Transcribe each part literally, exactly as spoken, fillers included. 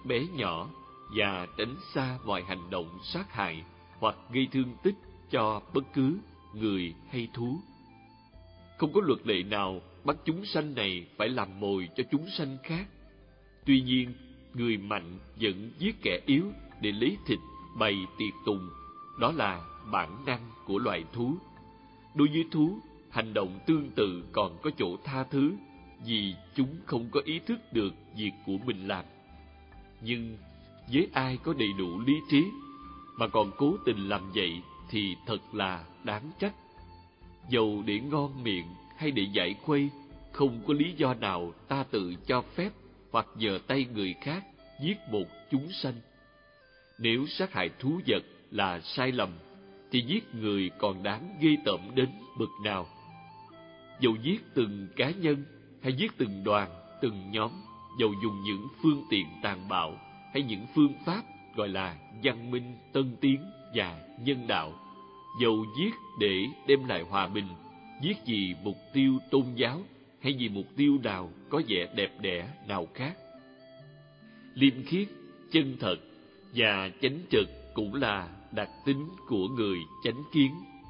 bé nhỏ và tránh xa mọi hành động sát hại hoặc gây thương tích cho bất cứ người hay thú. Không có luật lệ nào bắt chúng sanh này phải làm mồi cho chúng sanh khác. Tuy nhiên, người mạnh vẫn giết kẻ yếu để lấy thịt bày tiệc tùng. Đó là bản năng của loài thú. Đối với thú, hành động tương tự còn có chỗ tha thứ, vì chúng không có ý thức được việc của mình làm. Nhưng với ai có đầy đủ lý trí mà còn cố tình làm vậy thì thật là đáng trách. Dầu để ngon miệng hay để giải khuây, không có lý do nào ta tự cho phép hoặc nhờ tay người khác giết một chúng sanh. Nếu sát hại thú vật là sai lầm, thì giết người còn đáng ghê tởm đến bậc nào. Dầu giết từng cá nhân hay giết từng đoàn, từng nhóm, dầu dùng những phương tiện tàn bạo hay những phương pháp gọi là văn minh, tân tiến và nhân đạo, dầu giết để đem lại hòa bình, giết vì mục tiêu tôn giáo hay vì mục tiêu nào có vẻ đẹp đẽ nào khác. Liêm khiết, chân thật và chánh trực cũng là đặc tính của người chánh kiến.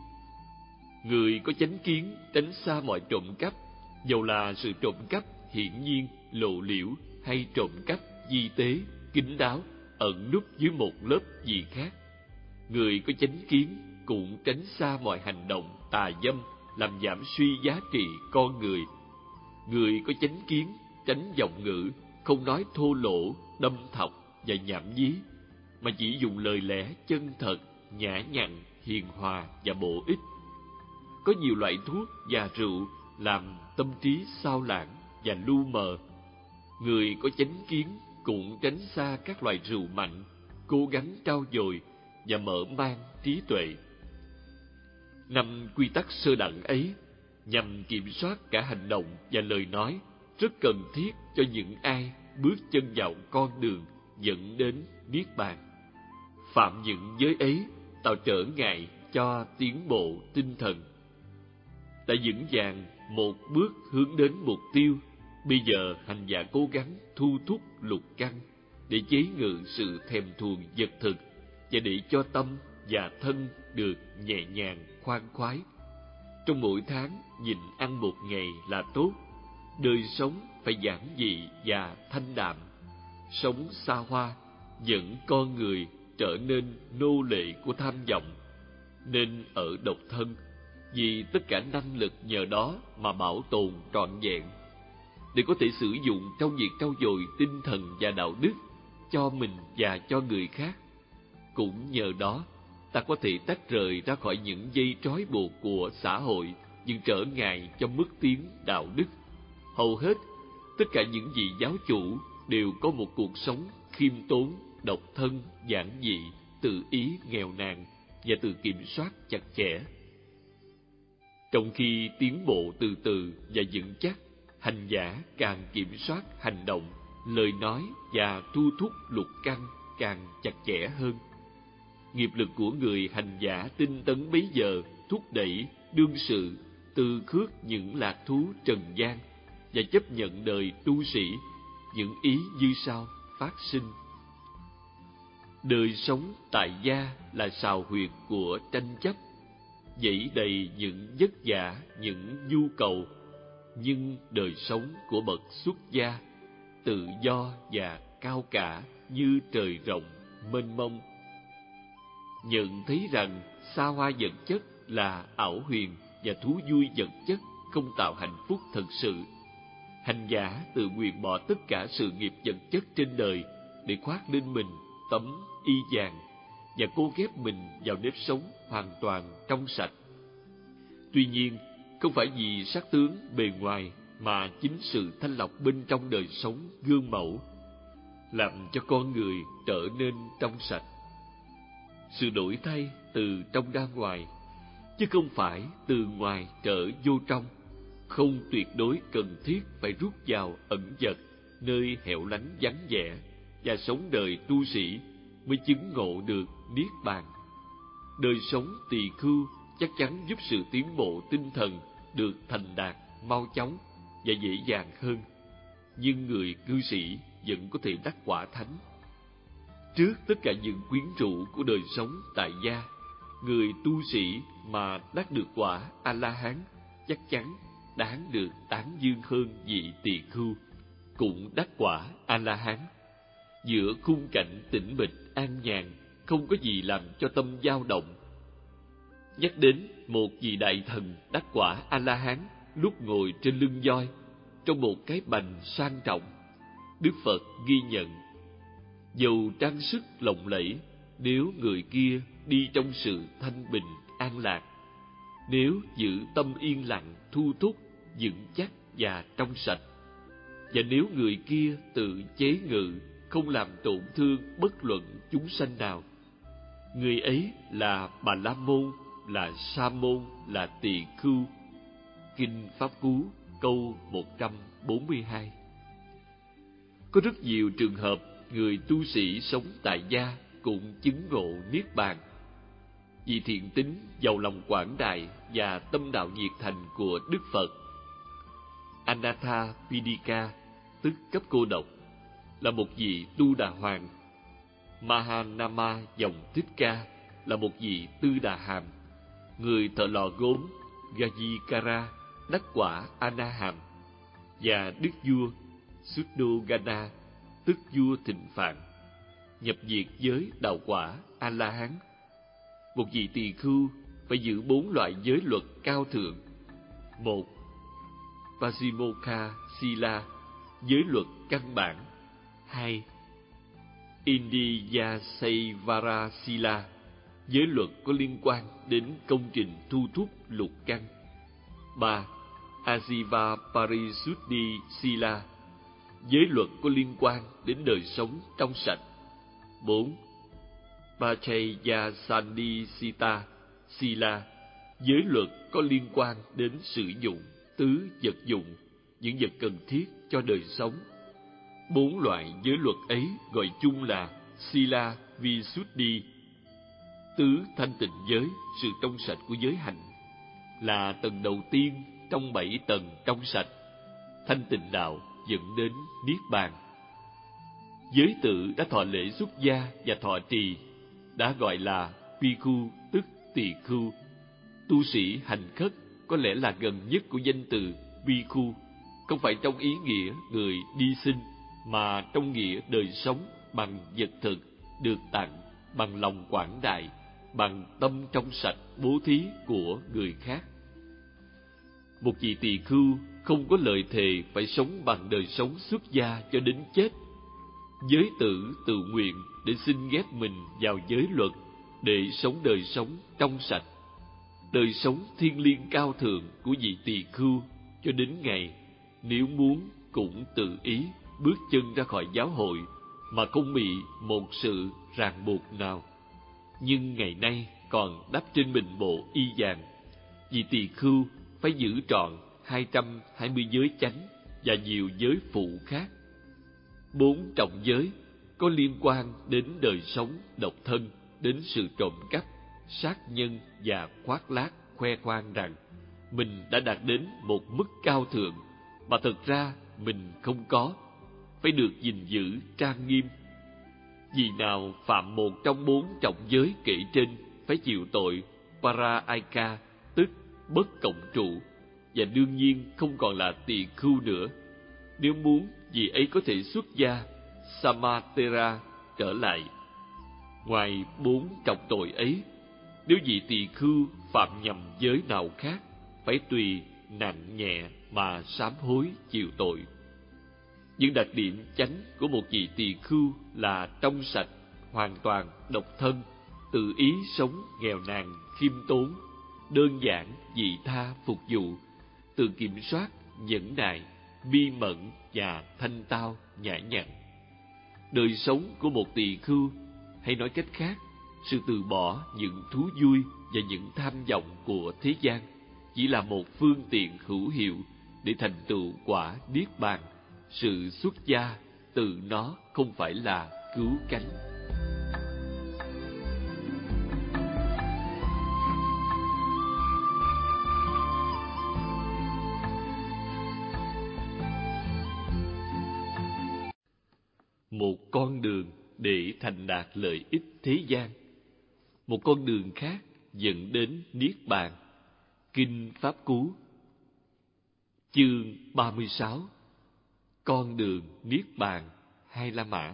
Người có chánh kiến tránh xa mọi trộm cắp, dầu là sự trộm cắp hiển nhiên, lộ liễu hay trộm cắp di tế, kín đáo, ẩn núp dưới một lớp gì khác. Người có chánh kiến cũng tránh xa mọi hành động tà dâm làm giảm suy giá trị con người. Người có chánh kiến tránh giọng ngữ, không nói thô lỗ, đâm thọc và nhảm nhí, mà chỉ dùng lời lẽ chân thật, nhã nhặn, hiền hòa và bổ ích. Có nhiều loại thuốc và rượu làm tâm trí xao lãng và lu mờ. Người có chánh kiến cũng tránh xa các loại rượu mạnh, cố gắng trau dồi và mở mang trí tuệ. Năm quy tắc sơ đẳng ấy nhằm kiểm soát cả hành động và lời nói, rất cần thiết cho những ai bước chân vào con đường dẫn đến niết bàn. Phạm những giới ấy tạo trở ngại cho tiến bộ tinh thần. Đã vững vàng một bước hướng đến mục tiêu, bây giờ hành giả cố gắng thu thúc lục căn để chế ngự sự thèm thuồng vật thực và để cho tâm và thân được nhẹ nhàng khoan khoái. Trong mỗi tháng nhịn ăn một ngày là tốt. Đời sống phải giản dị và thanh đạm. Sống xa hoa dẫn con người trở nên nô lệ của tham vọng, nên ở độc thân, vì tất cả năng lực nhờ đó mà bảo tồn trọn vẹn, để có thể sử dụng trong việc trau dồi tinh thần và đạo đức cho mình và cho người khác. Cũng nhờ đó, ta có thể tách rời ra khỏi những dây trói buộc của xã hội, những trở ngại cho mức tiến đạo đức. Hầu hết, tất cả những vị giáo chủ đều có một cuộc sống khiêm tốn, độc thân, giản dị, tự ý nghèo nàn và tự kiểm soát chặt chẽ. Trong khi tiến bộ từ từ và vững chắc, hành giả càng kiểm soát hành động, lời nói và thu thúc lục căn càng chặt chẽ hơn. Nghiệp lực của người hành giả tinh tấn bấy giờ thúc đẩy đương sự từ khước những lạc thú trần gian và chấp nhận đời tu sĩ, những ý như sau phát sinh. Đời sống tại gia là sào huyệt của tranh chấp, dẫy đầy những vất vả, những nhu cầu, nhưng đời sống của bậc xuất gia tự do và cao cả như trời rộng mênh mông. Nhận thấy rằng xa hoa vật chất là ảo huyền và thú vui vật chất không tạo hạnh phúc thật sự, hành giả tự nguyện bỏ tất cả sự nghiệp vật chất trên đời để khoác lên mình tấm y vàng và cố ghép mình vào nếp sống hoàn toàn trong sạch. Tuy nhiên, không phải vì sắc tướng bề ngoài mà chính sự thanh lọc bên trong đời sống gương mẫu làm cho con người trở nên trong sạch. Sự đổi thay từ trong ra ngoài, chứ không phải từ ngoài trở vô trong, không tuyệt đối cần thiết phải rút vào ẩn dật, nơi hẻo lánh vắng vẻ và sống đời tu sĩ mới chứng ngộ được niết bàn. Đời sống tỳ khưu chắc chắn giúp sự tiến bộ tinh thần được thành đạt mau chóng và dễ dàng hơn, nhưng người cư sĩ vẫn có thể đắc quả thánh Trước tất cả những quyến rũ của đời sống tại gia, người tu sĩ mà đắc được quả A-la-hán chắc chắn đáng được tán dương hơn vị tỳ khưu cũng đắc quả A-la-hán. Giữa khung cảnh tĩnh mịch an nhàn, không có gì làm cho tâm dao động. Nhắc đến một vị đại thần đắc quả A-la-hán lúc ngồi trên lưng voi trong một cái bành sang trọng, Đức Phật ghi nhận: dầu trang sức lộng lẫy, nếu người kia đi trong sự thanh bình an lạc, nếu giữ tâm yên lặng thu thúc vững chắc và trong sạch, và nếu người kia tự chế ngự, không làm tổn thương bất luận chúng sanh nào, người ấy là Bà La Môn, là Sa Môn, là Tỳ Khưu. Kinh Pháp Cú câu một trăm bốn mươi hai. Có rất nhiều trường hợp người tu sĩ sống tại gia cũng chứng ngộ niết bàn. Vì thiện tính, giàu lòng quảng đại và tâm đạo nhiệt thành của Đức Phật, Anatha Pindika, tức cấp cô độc, là một vị Tu Đà Hoàng. Mahanama dòng Thích Ca là một vị Tư Đà Hàm. Người thợ lò gốm Gajikara đắc quả Ana Hàm, và đức vua Suddogana, tức vua thịnh phạn, nhập diệt giới đạo quả A-la-hán. Một vị tỳ khưu phải giữ bốn loại giới luật cao thượng: một, Pasimokha Sila, giới luật căn bản; hai, Indiyasaivara Sila, giới luật có liên quan đến công trình thu thúc lục căn; ba, Ajiva Parisuddhi Sila, giới luật có liên quan đến đời sống trong sạch; bốn, Pachayasandisita Sila, giới luật có liên quan đến sử dụng tứ vật dụng, những vật cần thiết cho đời sống. Bốn loại giới luật ấy gọi chung là Sila Visuddhi. Tứ thanh tịnh giới, sự trong sạch của giới hạnh, là tầng đầu tiên trong bảy tầng trong sạch. Thanh tịnh đạo dẫn đến niết bàn. Giới tử đã thọ lễ xuất gia và thọ trì đã gọi là Bhikkhu, tức tỳ khưu. Tu sĩ hành khất có lẽ là gần nhất của danh từ Bhikkhu, không phải trong ý nghĩa người đi sinh, mà trong nghĩa đời sống bằng vật thực được tặng, bằng lòng quảng đại, bằng tâm trong sạch bố thí của người khác. Một vị tỳ khưu không có lời thề phải sống bằng đời sống xuất gia cho đến chết. Giới tử tự nguyện để xin ghép mình vào giới luật, để sống đời sống trong sạch, đời sống thiêng liêng cao thượng của vị tỳ khưu, cho đến ngày nếu muốn cũng tự ý bước chân ra khỏi giáo hội mà không bị một sự ràng buộc nào. Nhưng ngày nay còn đắp trên mình bộ y vàng, vị tỳ khưu phải giữ trọn hai trăm hai mươi giới chánh và nhiều giới phụ khác. Bốn trọng giới có liên quan đến đời sống độc thân, đến sự trộm cắp, sát nhân và khoác lác khoe khoang rằng mình đã đạt đến một mức cao thượng mà thật ra mình không có, phải được gìn giữ trang nghiêm. Vì nào phạm một trong bốn trọng giới kể trên phải chịu tội Paraika, tức bất cộng trụ, và đương nhiên không còn là tỳ khưu nữa. Nếu muốn, vị ấy có thể xuất gia Samatera trở lại. Ngoài bốn trọng tội ấy, nếu vị tỳ khưu phạm nhầm giới nào khác, phải tùy nặng nhẹ mà sám hối chịu tội. Những đặc điểm chánh của một vị tỳ khưu là trong sạch, hoàn toàn độc thân, tự ý sống nghèo nàn khiêm tốn, đơn giản vị tha phục vụ, tự kiểm soát, nhẫn nại, bi mẫn và thanh tao nhã nhặn. Đời sống của một tỳ khưu, hay nói cách khác, sự từ bỏ những thú vui và những tham vọng của thế gian, chỉ là một phương tiện hữu hiệu để thành tựu quả niết bàn. Sự xuất gia tự nó không phải là cứu cánh. Một con đường để thành đạt lợi ích thế gian. Một con đường khác dẫn đến Niết Bàn. Kinh Pháp Cú, chương ba mươi sáu. Con đường Niết Bàn Hai La Mã.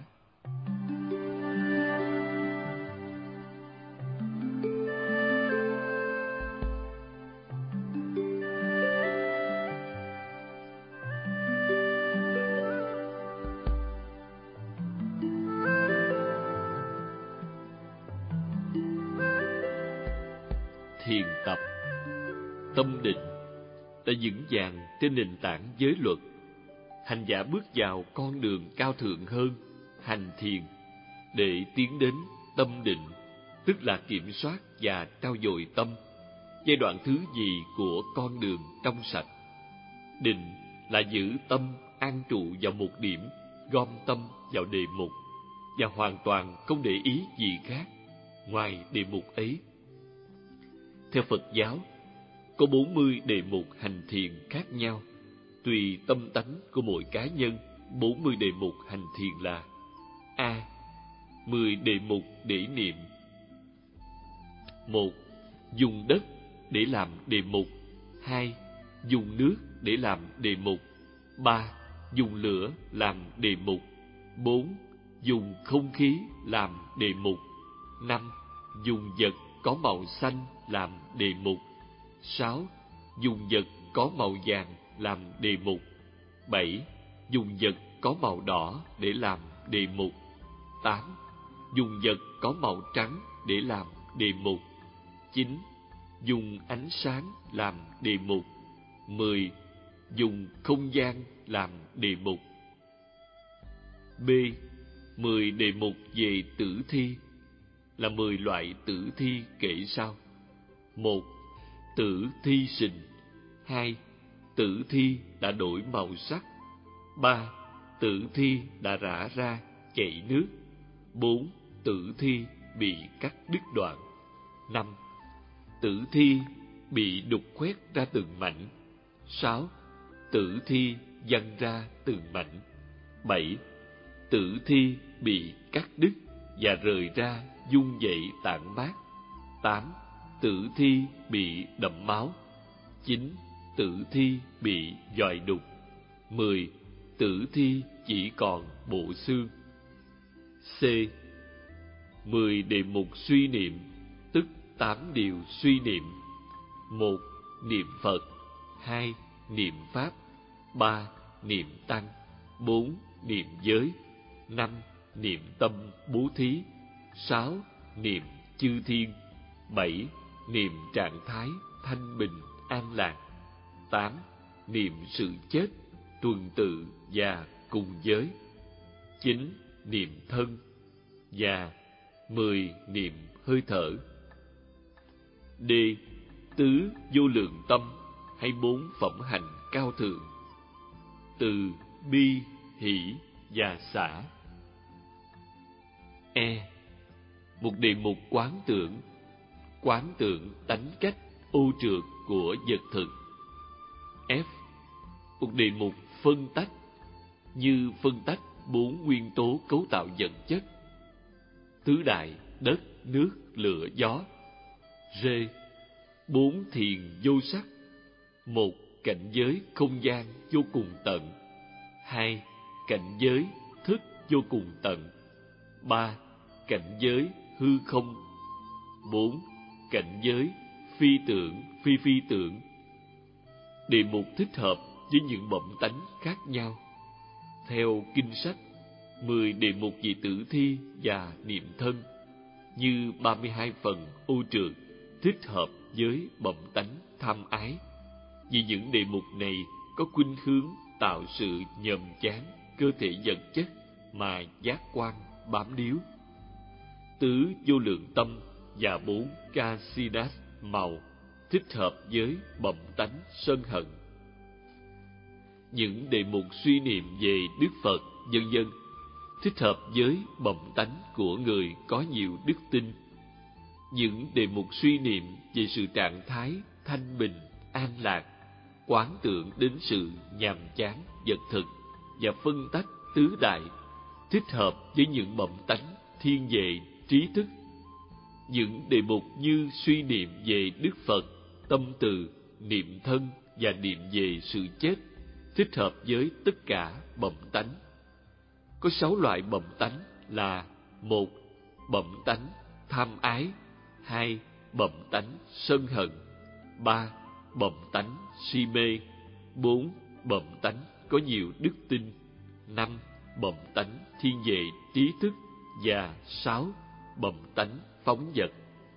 Thiền tập. Tâm định đã vững vàng trên nền tảng giới luật. Hành giả bước vào con đường cao thượng hơn, hành thiền, để tiến đến tâm định, tức là kiểm soát và trau dồi tâm, giai đoạn thứ gì của con đường trong sạch. Định là giữ tâm an trụ vào một điểm, gom tâm vào đề mục, và hoàn toàn không để ý gì khác ngoài đề mục ấy. Theo Phật giáo, có bốn mươi đề mục hành thiền khác nhau. Tùy tâm tánh của mỗi cá nhân, bốn mươi đề mục hành thiền là: A. mười đề mục để niệm. Một. Dùng đất để làm đề mục. Hai. Dùng nước để làm đề mục. Ba. Dùng lửa làm đề mục. Bốn. Dùng không khí làm đề mục. Năm. Dùng vật có màu xanh làm đề mục. Sáu. Dùng vật có màu vàng làm đề mục. Bảy. Dùng vật có màu đỏ để làm đề mục. Tám. Dùng vật có màu trắng để làm đề mục. Chín. Dùng ánh sáng làm đề mục. Mười. Dùng không gian làm đề mục. B. Mười đề mục về tử thi là mười loại tử thi kể sau: một. Tử thi sình. Hai. Tử thi đã đổi màu sắc. Ba. Tử thi đã rã ra, chảy nước. Bốn. Tử thi bị cắt đứt đoạn. Năm. Tử thi bị đục khoét ra từng mảnh. Sáu. Tử thi văng ra từng mảnh. Bảy. Tử thi bị cắt đứt và rời ra dung dậy tản mát. Tám. Tử thi bị đẫm máu. Chín. Tử thi bị giòi đục. Mười. Tử thi chỉ còn bộ xương. C. Mười đề mục suy niệm, tức tám điều suy niệm. Một. Niệm Phật. Hai. Niệm Pháp. Ba. Niệm Tăng. Bốn. Niệm giới. Năm. Niệm tâm bố thí. Sáu. Niệm chư thiên. Bảy. Niệm trạng thái thanh bình an lạc. Tám. Niệm sự chết, tuần tự và cùng giới. Chín. Niệm thân. Và mười. Niệm hơi thở. D. Tứ vô lượng tâm hay bốn phẩm hành cao thượng: từ, bi, hỷ và xả. E. Một đề mục quán tưởng, quán tưởng tánh cách ô trượt của vật thực. F. Một đề mục phân tách, như phân tách bốn nguyên tố cấu tạo vật chất: tứ đại, đất, nước, lửa, gió. G. Bốn thiền vô sắc: một. Cảnh giới không gian vô cùng tận. Hai. Cảnh giới thức vô cùng tận. Ba. Cảnh giới hư không. Bốn. Cảnh giới phi tưởng, phi phi tưởng. Đề mục thích hợp với những bẩm tánh khác nhau. Theo kinh sách, mười đề mục về tử thi và niệm thân, như ba mươi hai phần ô trượt, thích hợp với bẩm tánh tham ái. Vì những đề mục này có khuynh hướng tạo sự nhàm chán cơ thể vật chất mà giác quan bám níu. Tứ vô lượng tâm và bốn Kasidas màu thích hợp với bẩm tánh sân hận. Những đề mục suy niệm về Đức Phật, vân vân thích hợp với bẩm tánh của người có nhiều đức tin. Những đề mục suy niệm về sự trạng thái thanh bình, an lạc, quán tưởng đến sự nhàm chán vật thực và phân tách tứ đại thích hợp với những bẩm tánh thiên về trí thức. Những đề mục như suy niệm về Đức Phật, tâm từ, niệm thân và niệm về sự chết thích hợp với tất cả bẩm tánh. Có sáu loại bẩm tánh là: một, bẩm tánh tham ái; hai, bẩm tánh sân hận; ba, bẩm tánh si mê; bốn, bẩm tánh có nhiều đức tin; năm, bẩm tánh thiên về trí thức; và sáu, bẩm tánh phóng dật.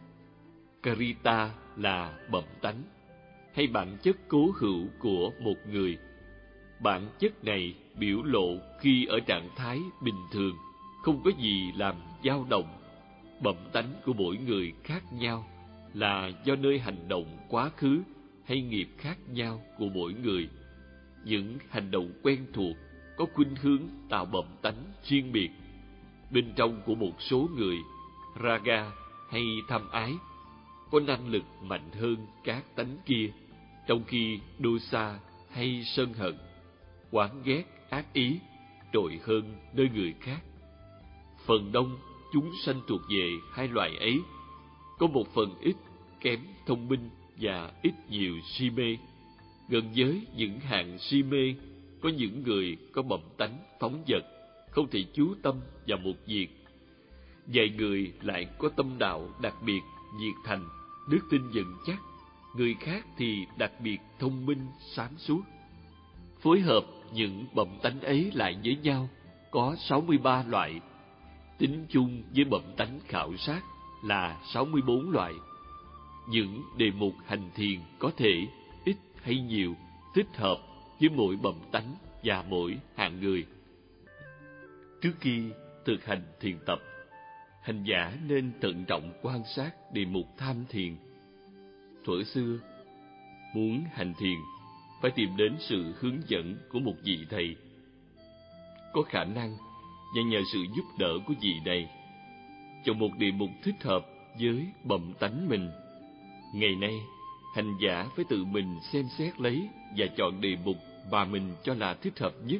Karita là bẩm tánh hay bản chất cố hữu của một người. Bản chất này biểu lộ khi ở trạng thái bình thường, không có gì làm dao động. Bẩm tánh của mỗi người khác nhau là do nơi hành động quá khứ hay nghiệp khác nhau của mỗi người. Những hành động quen thuộc có khuynh hướng tạo bẩm tánh riêng biệt. Bên trong của một số người, raga hay tham ái có năng lực mạnh hơn các tánh kia, trong khi dosa hay sân hận, oán ghét, ác ý trội hơn nơi người khác. Phần đông chúng sanh thuộc về hai loại ấy, có một phần ít kém thông minh và ít nhiều si mê. Gần với những hạng si mê, có những người có bẩm tánh phóng dật, không thể chú tâm vào một việc. Vài người lại có tâm đạo đặc biệt nhiệt thành, đức tin vững chắc. Người khác thì đặc biệt thông minh, sáng suốt. Phối hợp những bẩm tánh ấy lại với nhau có sáu mươi ba loại. Tính chung với bẩm tánh khảo sát là sáu mươi bốn loại. Những đề mục hành thiền có thể ít hay nhiều thích hợp với mỗi bẩm tánh và mỗi hạng người. Trước khi thực hành thiền tập, hành giả nên thận trọng quan sát đề mục tham thiền. Thuở xưa, muốn hành thiền phải tìm đến sự hướng dẫn của một vị thầy có khả năng, và nhờ sự giúp đỡ của vị này chọn một đề mục thích hợp với bẩm tánh mình. Ngày nay, hành giả phải tự mình xem xét lấy và chọn đề mục mà mình cho là thích hợp nhất.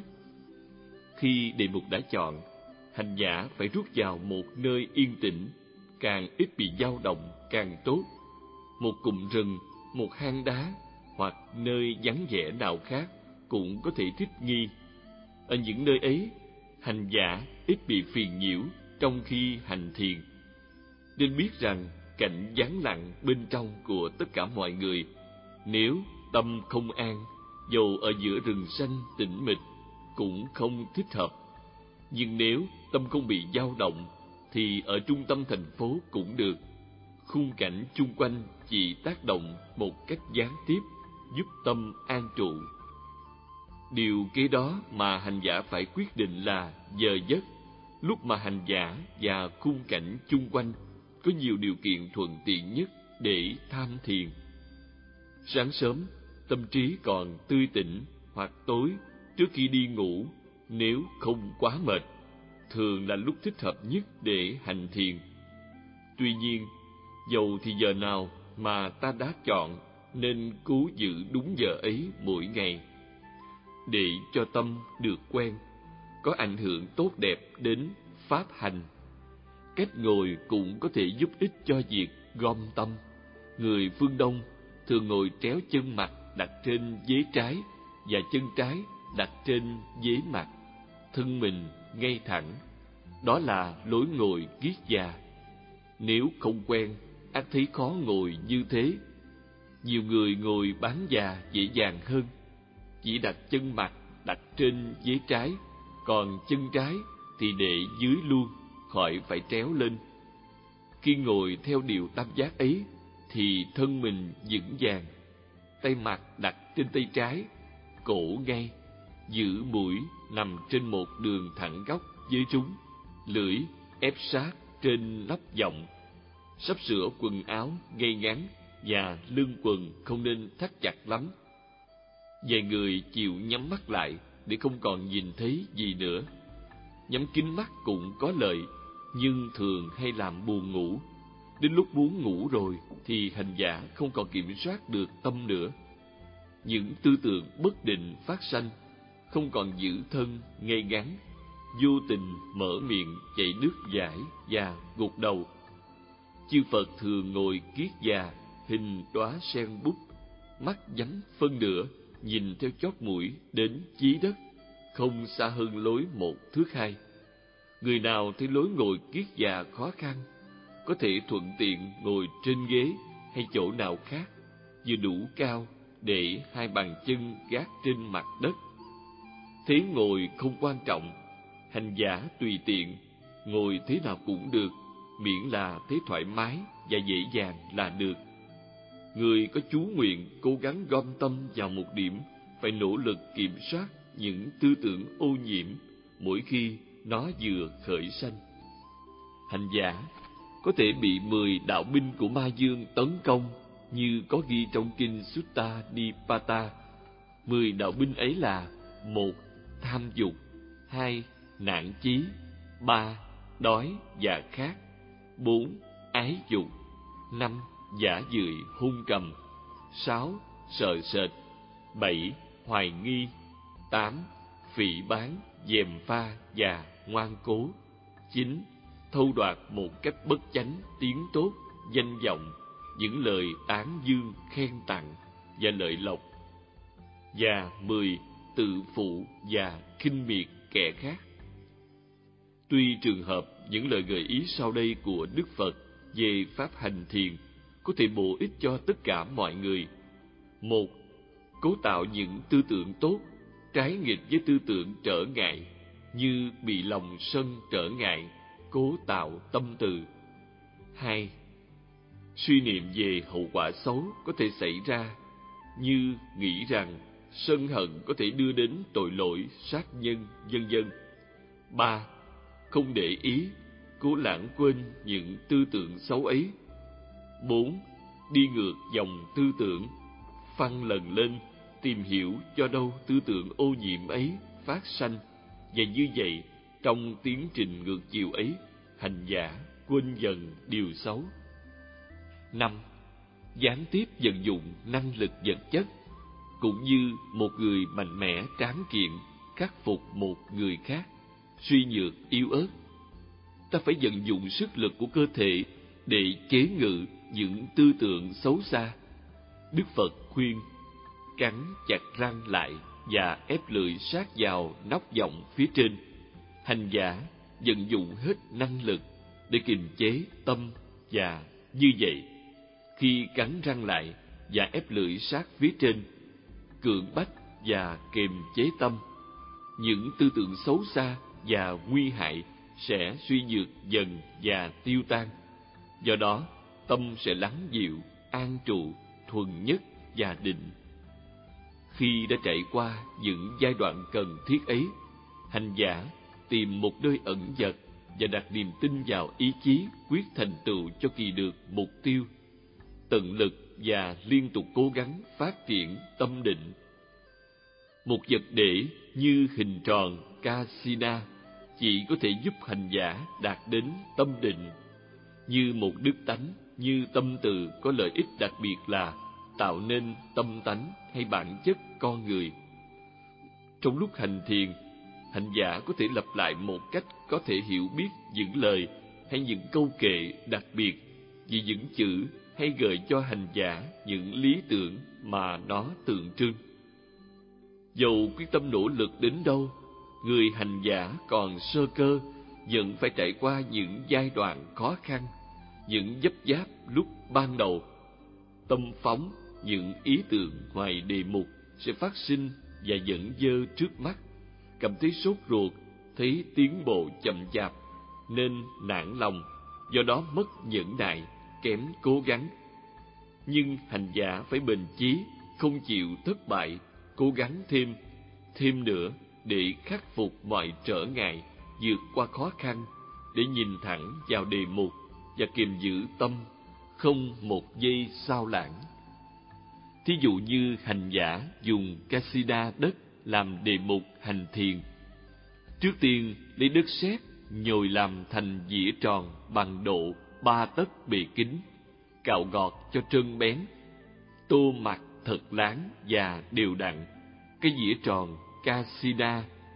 Khi đề mục đã chọn, hành giả phải rút vào một nơi yên tĩnh, càng ít bị dao động càng tốt. Một cụm rừng, một hang đá hoặc nơi vắng vẻ nào khác cũng có thể thích nghi. Ở những nơi ấy, hành giả ít bị phiền nhiễu trong khi hành thiền. Nên biết rằng cảnh vắng lặng bên trong của tất cả mọi người, nếu tâm không an, dầu ở giữa rừng xanh tĩnh mịch cũng không thích hợp. Nhưng nếu tâm không bị dao động, thì ở trung tâm thành phố cũng được. Khung cảnh chung quanh chỉ tác động một cách gián tiếp, giúp tâm an trụ. Điều kế đó mà hành giả phải quyết định là giờ giấc, lúc mà hành giả và khung cảnh chung quanh có nhiều điều kiện thuận tiện nhất để tham thiền. Sáng sớm, tâm trí còn tươi tỉnh, hoặc tối trước khi đi ngủ, nếu không quá mệt, thường là lúc thích hợp nhất để hành thiền. Tuy nhiên, dầu thì giờ nào mà ta đã chọn, nên cố giữ đúng giờ ấy mỗi ngày, để cho tâm được quen, có ảnh hưởng tốt đẹp đến pháp hành. Cách ngồi cũng có thể giúp ích cho việc gom tâm. Người phương Đông thường ngồi tréo chân mặt đặt trên vế trái và chân trái đặt trên vế mặt, thân mình ngay thẳng. Đó là lối ngồi kiết già. Nếu không quen, ắt thấy khó ngồi như thế. Nhiều người ngồi bán già dễ dàng hơn, chỉ đặt chân mặt đặt trên vế trái, còn chân trái thì để dưới luôn, khỏi phải tréo lên. Khi ngồi theo điều tam giác ấy, thì thân mình vững vàng, tay mặt đặt trên tay trái, cổ ngay, giữ mũi nằm trên một đường thẳng góc với trúng, lưỡi ép sát trên nắp giọng, sắp sửa quần áo ngay ngắn và lưng quần không nên thắt chặt lắm. Vài người chịu nhắm mắt lại để không còn nhìn thấy gì nữa. Nhắm kín mắt cũng có lợi, nhưng thường hay làm buồn ngủ. Đến lúc muốn ngủ rồi thì hành giả không còn kiểm soát được tâm nữa. Những tư tưởng bất định phát sanh, không còn giữ thân ngay ngắn, vô tình mở miệng chảy nước dãi và gục đầu. Chư Phật thường ngồi kiết già, hình đóa sen bút, mắt nhắm phân nửa, nhìn theo chót mũi đến chí đất, không xa hơn lối một thước hai. Người nào thấy lối ngồi kiết già khó khăn, có thể thuận tiện ngồi trên ghế hay chỗ nào khác, vừa đủ cao để hai bàn chân gác trên mặt đất. Thế ngồi không quan trọng, hành giả tùy tiện, ngồi thế nào cũng được, miễn là thế thoải mái và dễ dàng là được. Người có chú nguyện cố gắng gom tâm vào một điểm, phải nỗ lực kiểm soát những tư tưởng ô nhiễm mỗi khi nó vừa khởi sanh. Hành giả có thể bị mười đạo binh của ma dương tấn công, như có ghi trong kinh Sutta Nipata. Mười đạo binh ấy là: một, tham dục; hai, nản chí; ba, đói và khát; bốn, ái dục; năm, giả dưỡi hung cầm; sáu, sợ sệt; bảy, hoài nghi; tám, phỉ báng, gièm pha và ngoan cố; chín, thâu đoạt một cách bất chánh tiếng tốt, danh vọng, những lời tán dương khen tặng và lợi lộc; và mười, tự phụ và khinh miệt kẻ khác. Tuy trường hợp những lời gợi ý sau đây của Đức Phật về pháp hành thiền có thể bổ ích cho tất cả mọi người. Một, cố tạo những tư tưởng tốt, trái nghịch với tư tưởng trở ngại, như bị lòng sân trở ngại, cố tạo tâm từ. Hai, suy niệm về hậu quả xấu có thể xảy ra, như nghĩ rằng sân hận có thể đưa đến tội lỗi, sát nhân, vân vân. Ba, không để ý, cố lãng quên những tư tưởng xấu ấy. Bốn, đi ngược dòng tư tưởng, phăng lần lên, tìm hiểu cho đâu tư tưởng ô nhiễm ấy phát sanh, và như vậy trong tiến trình ngược chiều ấy, hành giả quên dần điều xấu. Năm, gián tiếp vận dụng năng lực vật chất, cũng như một người mạnh mẽ tráng kiện khắc phục một người khác suy nhược yếu ớt. Ta phải vận dụng sức lực của cơ thể để chế ngự những tư tưởng xấu xa. Đức Phật khuyên cắn chặt răng lại và ép lưỡi sát vào nóc giọng phía trên. Hành giả vận dụng hết năng lực để kiềm chế tâm, và như vậy, khi cắn răng lại và ép lưỡi sát phía trên, cưỡng bách và kiềm chế tâm, những tư tưởng xấu xa và nguy hại sẽ suy nhược dần và tiêu tan. Do đó, tâm sẽ lắng dịu, an trụ, thuần nhất và định. Khi đã trải qua những giai đoạn cần thiết ấy, hành giả tìm một nơi ẩn dật và đặt niềm tin vào ý chí quyết thành tựu cho kỳ được mục tiêu, tận lực và liên tục cố gắng phát triển tâm định. Một vật để như hình tròn Kasina chỉ có thể giúp hành giả đạt đến tâm định. Như một đức tánh, như tâm từ có lợi ích đặc biệt là tạo nên tâm tánh hay bản chất con người. Trong lúc hành thiền, hành giả có thể lặp lại một cách có thể hiểu biết những lời hay những câu kệ đặc biệt, vì những chữ hay gợi cho hành giả những lý tưởng mà nó tượng trưng. Dầu quyết tâm nỗ lực đến đâu, người hành giả còn sơ cơ vẫn phải trải qua những giai đoạn khó khăn, những vấp váp lúc ban đầu. Tâm phóng, những ý tưởng ngoài đề mục sẽ phát sinh và dẫn dơ trước mắt, cảm thấy sốt ruột, thấy tiến bộ chậm chạp, nên nản lòng, do đó mất nhẫn nại, kém cố gắng. Nhưng hành giả phải bền chí, không chịu thất bại, cố gắng thêm, thêm nữa để khắc phục mọi trở ngại, vượt qua khó khăn, để nhìn thẳng vào đề mục và kiềm giữ tâm, không một giây sao lãng. Thí dụ như hành giả dùng Kasina đất làm đề mục hành thiền. Trước tiên lấy đất sét nhồi làm thành dĩa tròn bằng độ ba tấc bề kính, cạo gọt cho trơn bén, tô mặt thật láng và đều đặn. Cái dĩa tròn Kasina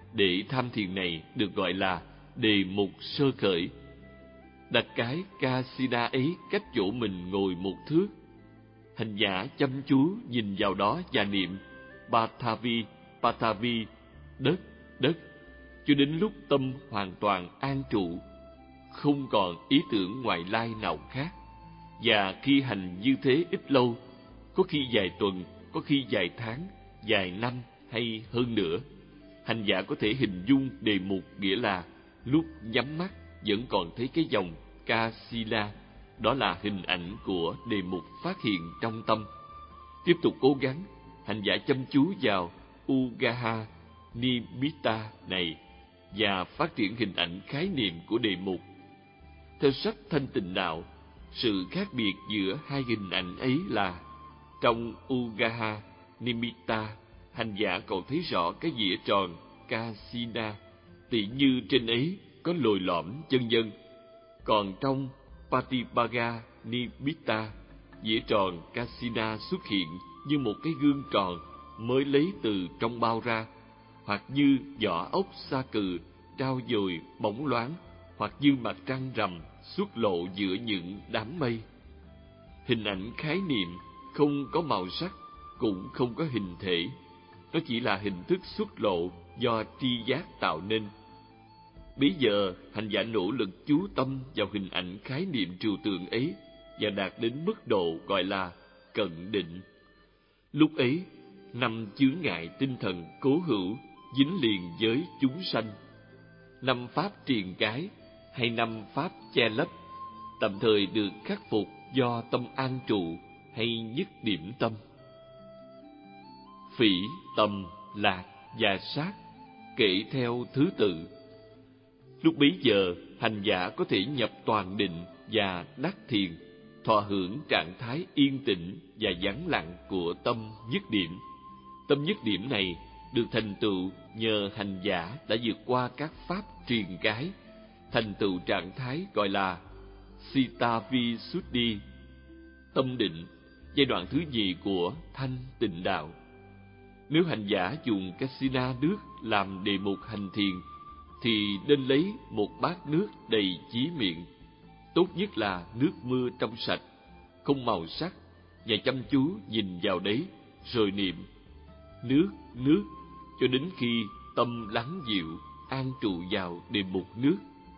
để tham thiền này được gọi là đề mục sơ khởi. Đặt cái Kasina ấy cách chỗ mình ngồi một thước. Hành giả chăm chú nhìn vào đó và niệm Pathavi, Pathavi, đất, đất, cho đến lúc tâm hoàn toàn an trụ, không còn ý tưởng ngoại lai nào khác. Và khi hành như thế ít lâu, có khi vài tuần, có khi vài tháng, vài năm hay hơn nữa, hành giả có thể hình dung đề mục, nghĩa là lúc nhắm mắt vẫn còn thấy cái dòng Kasila, đó là hình ảnh của đề mục phát hiện trong tâm. Tiếp tục cố gắng, hành giả chăm chú vào Ugaha Nimitta này và phát triển hình ảnh khái niệm của đề mục. Theo sách Thanh Tịnh Đạo, sự khác biệt giữa hai hình ảnh ấy là trong Ugaha Nimitta, hành giả còn thấy rõ cái dĩa tròn Kasina, tỉ như trên ấy có lồi lõm chân dân. Còn trong Patipaga Nimitta, dĩa tròn Kasina xuất hiện như một cái gương tròn mới lấy từ trong bao ra, hoặc như vỏ ốc sa cừ trao dồi bóng loáng, hoặc như mặt trăng rằm xuất lộ giữa những đám mây. Hình ảnh khái niệm không có màu sắc, cũng không có hình thể, nó chỉ là hình thức xuất lộ do tri giác tạo nên. Bây giờ hành giả nỗ lực chú tâm vào hình ảnh khái niệm trừu tượng ấy và đạt đến mức độ gọi là cận định. Lúc ấy, năm chướng ngại tinh thần cố hữu dính liền với chúng sanh, năm pháp triền cái hay năm pháp che lấp, tạm thời được khắc phục do tâm an trụ hay nhất điểm tâm. Phỉ, tầm, lạc và sát kể theo thứ tự. Lúc bấy giờ, hành giả có thể nhập toàn định và đắc thiền, thọ hưởng trạng thái yên tĩnh và vắng lặng của tâm nhất điểm. Tâm nhất điểm này được thành tựu nhờ hành giả đã vượt qua các pháp triền cái, thành tựu trạng thái gọi là Sitavisuddhi, tâm định, giai đoạn thứ nhì của thanh tịnh đạo. Nếu hành giả dùng Kasina nước làm đề mục hành thiền, thì nên lấy một bát nước đầy chí miệng, tốt nhất là nước mưa trong sạch, không màu sắc, và chăm chú nhìn vào đấy, rồi niệm nước, nước, cho đến khi tâm lắng dịu, an trụ vào đề mục nước.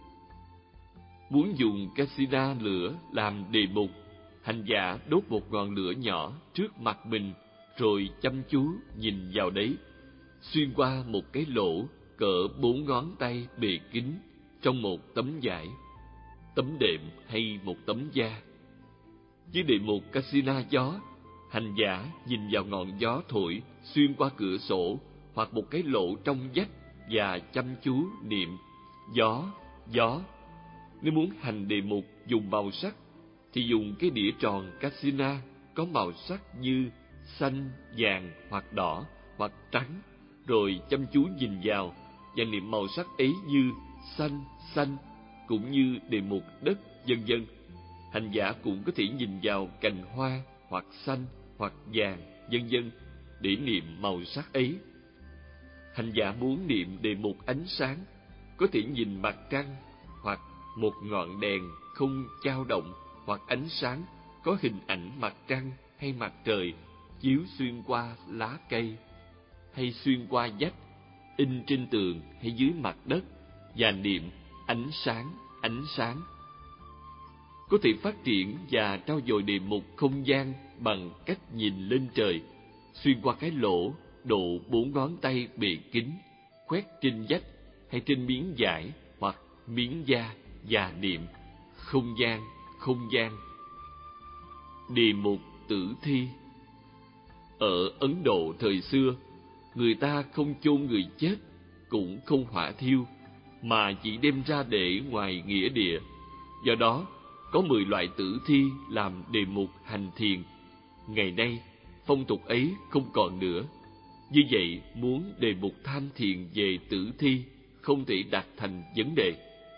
Muốn dùng Kasina lửa làm đề mục, hành giả đốt một ngọn lửa nhỏ trước mặt mình, rồi chăm chú nhìn vào đấy, xuyên qua một cái lỗ cỡ bốn ngón tay bề kính trong một tấm vải, tấm đệm hay một tấm da. Với đề mục Kasina gió, hành giả nhìn vào ngọn gió thổi xuyên qua cửa sổ hoặc một cái lỗ trong vách và chăm chú niệm gió, gió. Nếu muốn hành đề mục dùng màu sắc, thì dùng cái đĩa tròn Kasina có màu sắc như xanh, vàng hoặc đỏ hoặc trắng, rồi chăm chú nhìn vào và niệm màu sắc ấy như xanh, xanh, cũng như đề mục đất, vân vân. Hành giả cũng có thể nhìn vào cành hoa hoặc xanh hoặc vàng, vân vân để niệm màu sắc ấy. Hành giả muốn niệm đề mục ánh sáng, có thể nhìn mặt trăng hoặc một ngọn đèn không dao động, hoặc ánh sáng có hình ảnh mặt trăng hay mặt trời chiếu xuyên qua lá cây, hay xuyên qua vách, in trên tường hay dưới mặt đất, và niệm ánh sáng, ánh sáng. Có thể phát triển và trau dồi đề mục không gian bằng cách nhìn lên trời, xuyên qua cái lỗ độ bốn ngón tay bề kính, khoét trên vách hay trên miếng vải hoặc miếng da, và niệm không gian, không gian. Đề mục tử thi. Ở Ấn Độ thời xưa, người ta không chôn người chết, cũng không hỏa thiêu, mà chỉ đem ra để ngoài nghĩa địa. Do đó, có mười loại tử thi làm đề mục hành thiền. Ngày nay, phong tục ấy không còn nữa. Như vậy, muốn đề mục tham thiền về tử thi không thể đạt thành vấn đề.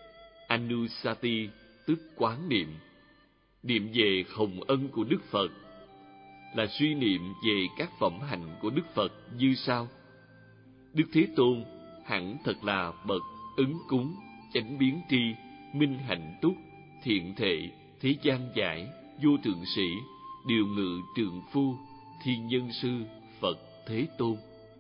Anusati tức quán niệm. Niệm về hồng ân của Đức Phật là suy niệm về các phẩm hạnh của Đức Phật như sau. Đức Thế Tôn hẳn thật là bậc ứng cúng, chánh biến tri, minh hạnh túc, thiện thệ, thế gian giải, vô thượng sĩ, điều ngự trượng phu, thiên nhân sư, Phật Thế Tôn.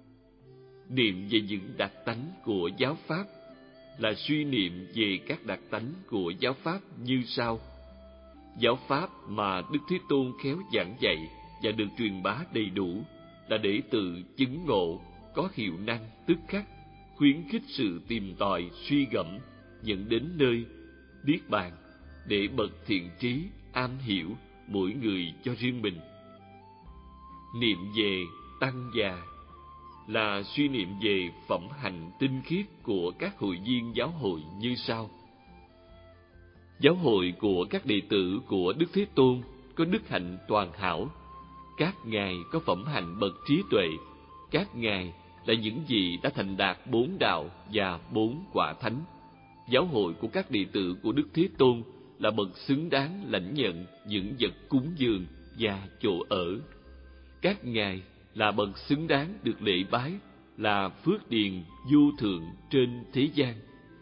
Niệm về những đặc tánh của giáo pháp là suy niệm về các đặc tánh của giáo pháp như sau. Giáo pháp mà Đức Thế Tôn khéo giảng dạy và được truyền bá đầy đủ là để tự chứng ngộ, có hiệu năng tức khắc, khuyến khích sự tìm tòi suy gẫm, dẫn đến nơi niết bàn, để bậc thiện trí am hiểu mỗi người cho riêng mình. Niệm về tăng già là suy niệm về phẩm hạnh tinh khiết của các hội viên giáo hội như sau. Giáo hội của các đệ tử của Đức Thế Tôn có đức hạnh toàn hảo. Các ngài có phẩm hạnh bậc trí tuệ. Các ngài là những vị đã thành đạt bốn đạo và bốn quả thánh. Giáo hội của các đệ tử của Đức Thế Tôn là bậc xứng đáng lãnh nhận những vật cúng dường và chỗ ở. Các ngài là bậc xứng đáng được lễ bái, là phước điền vô thượng trên thế gian.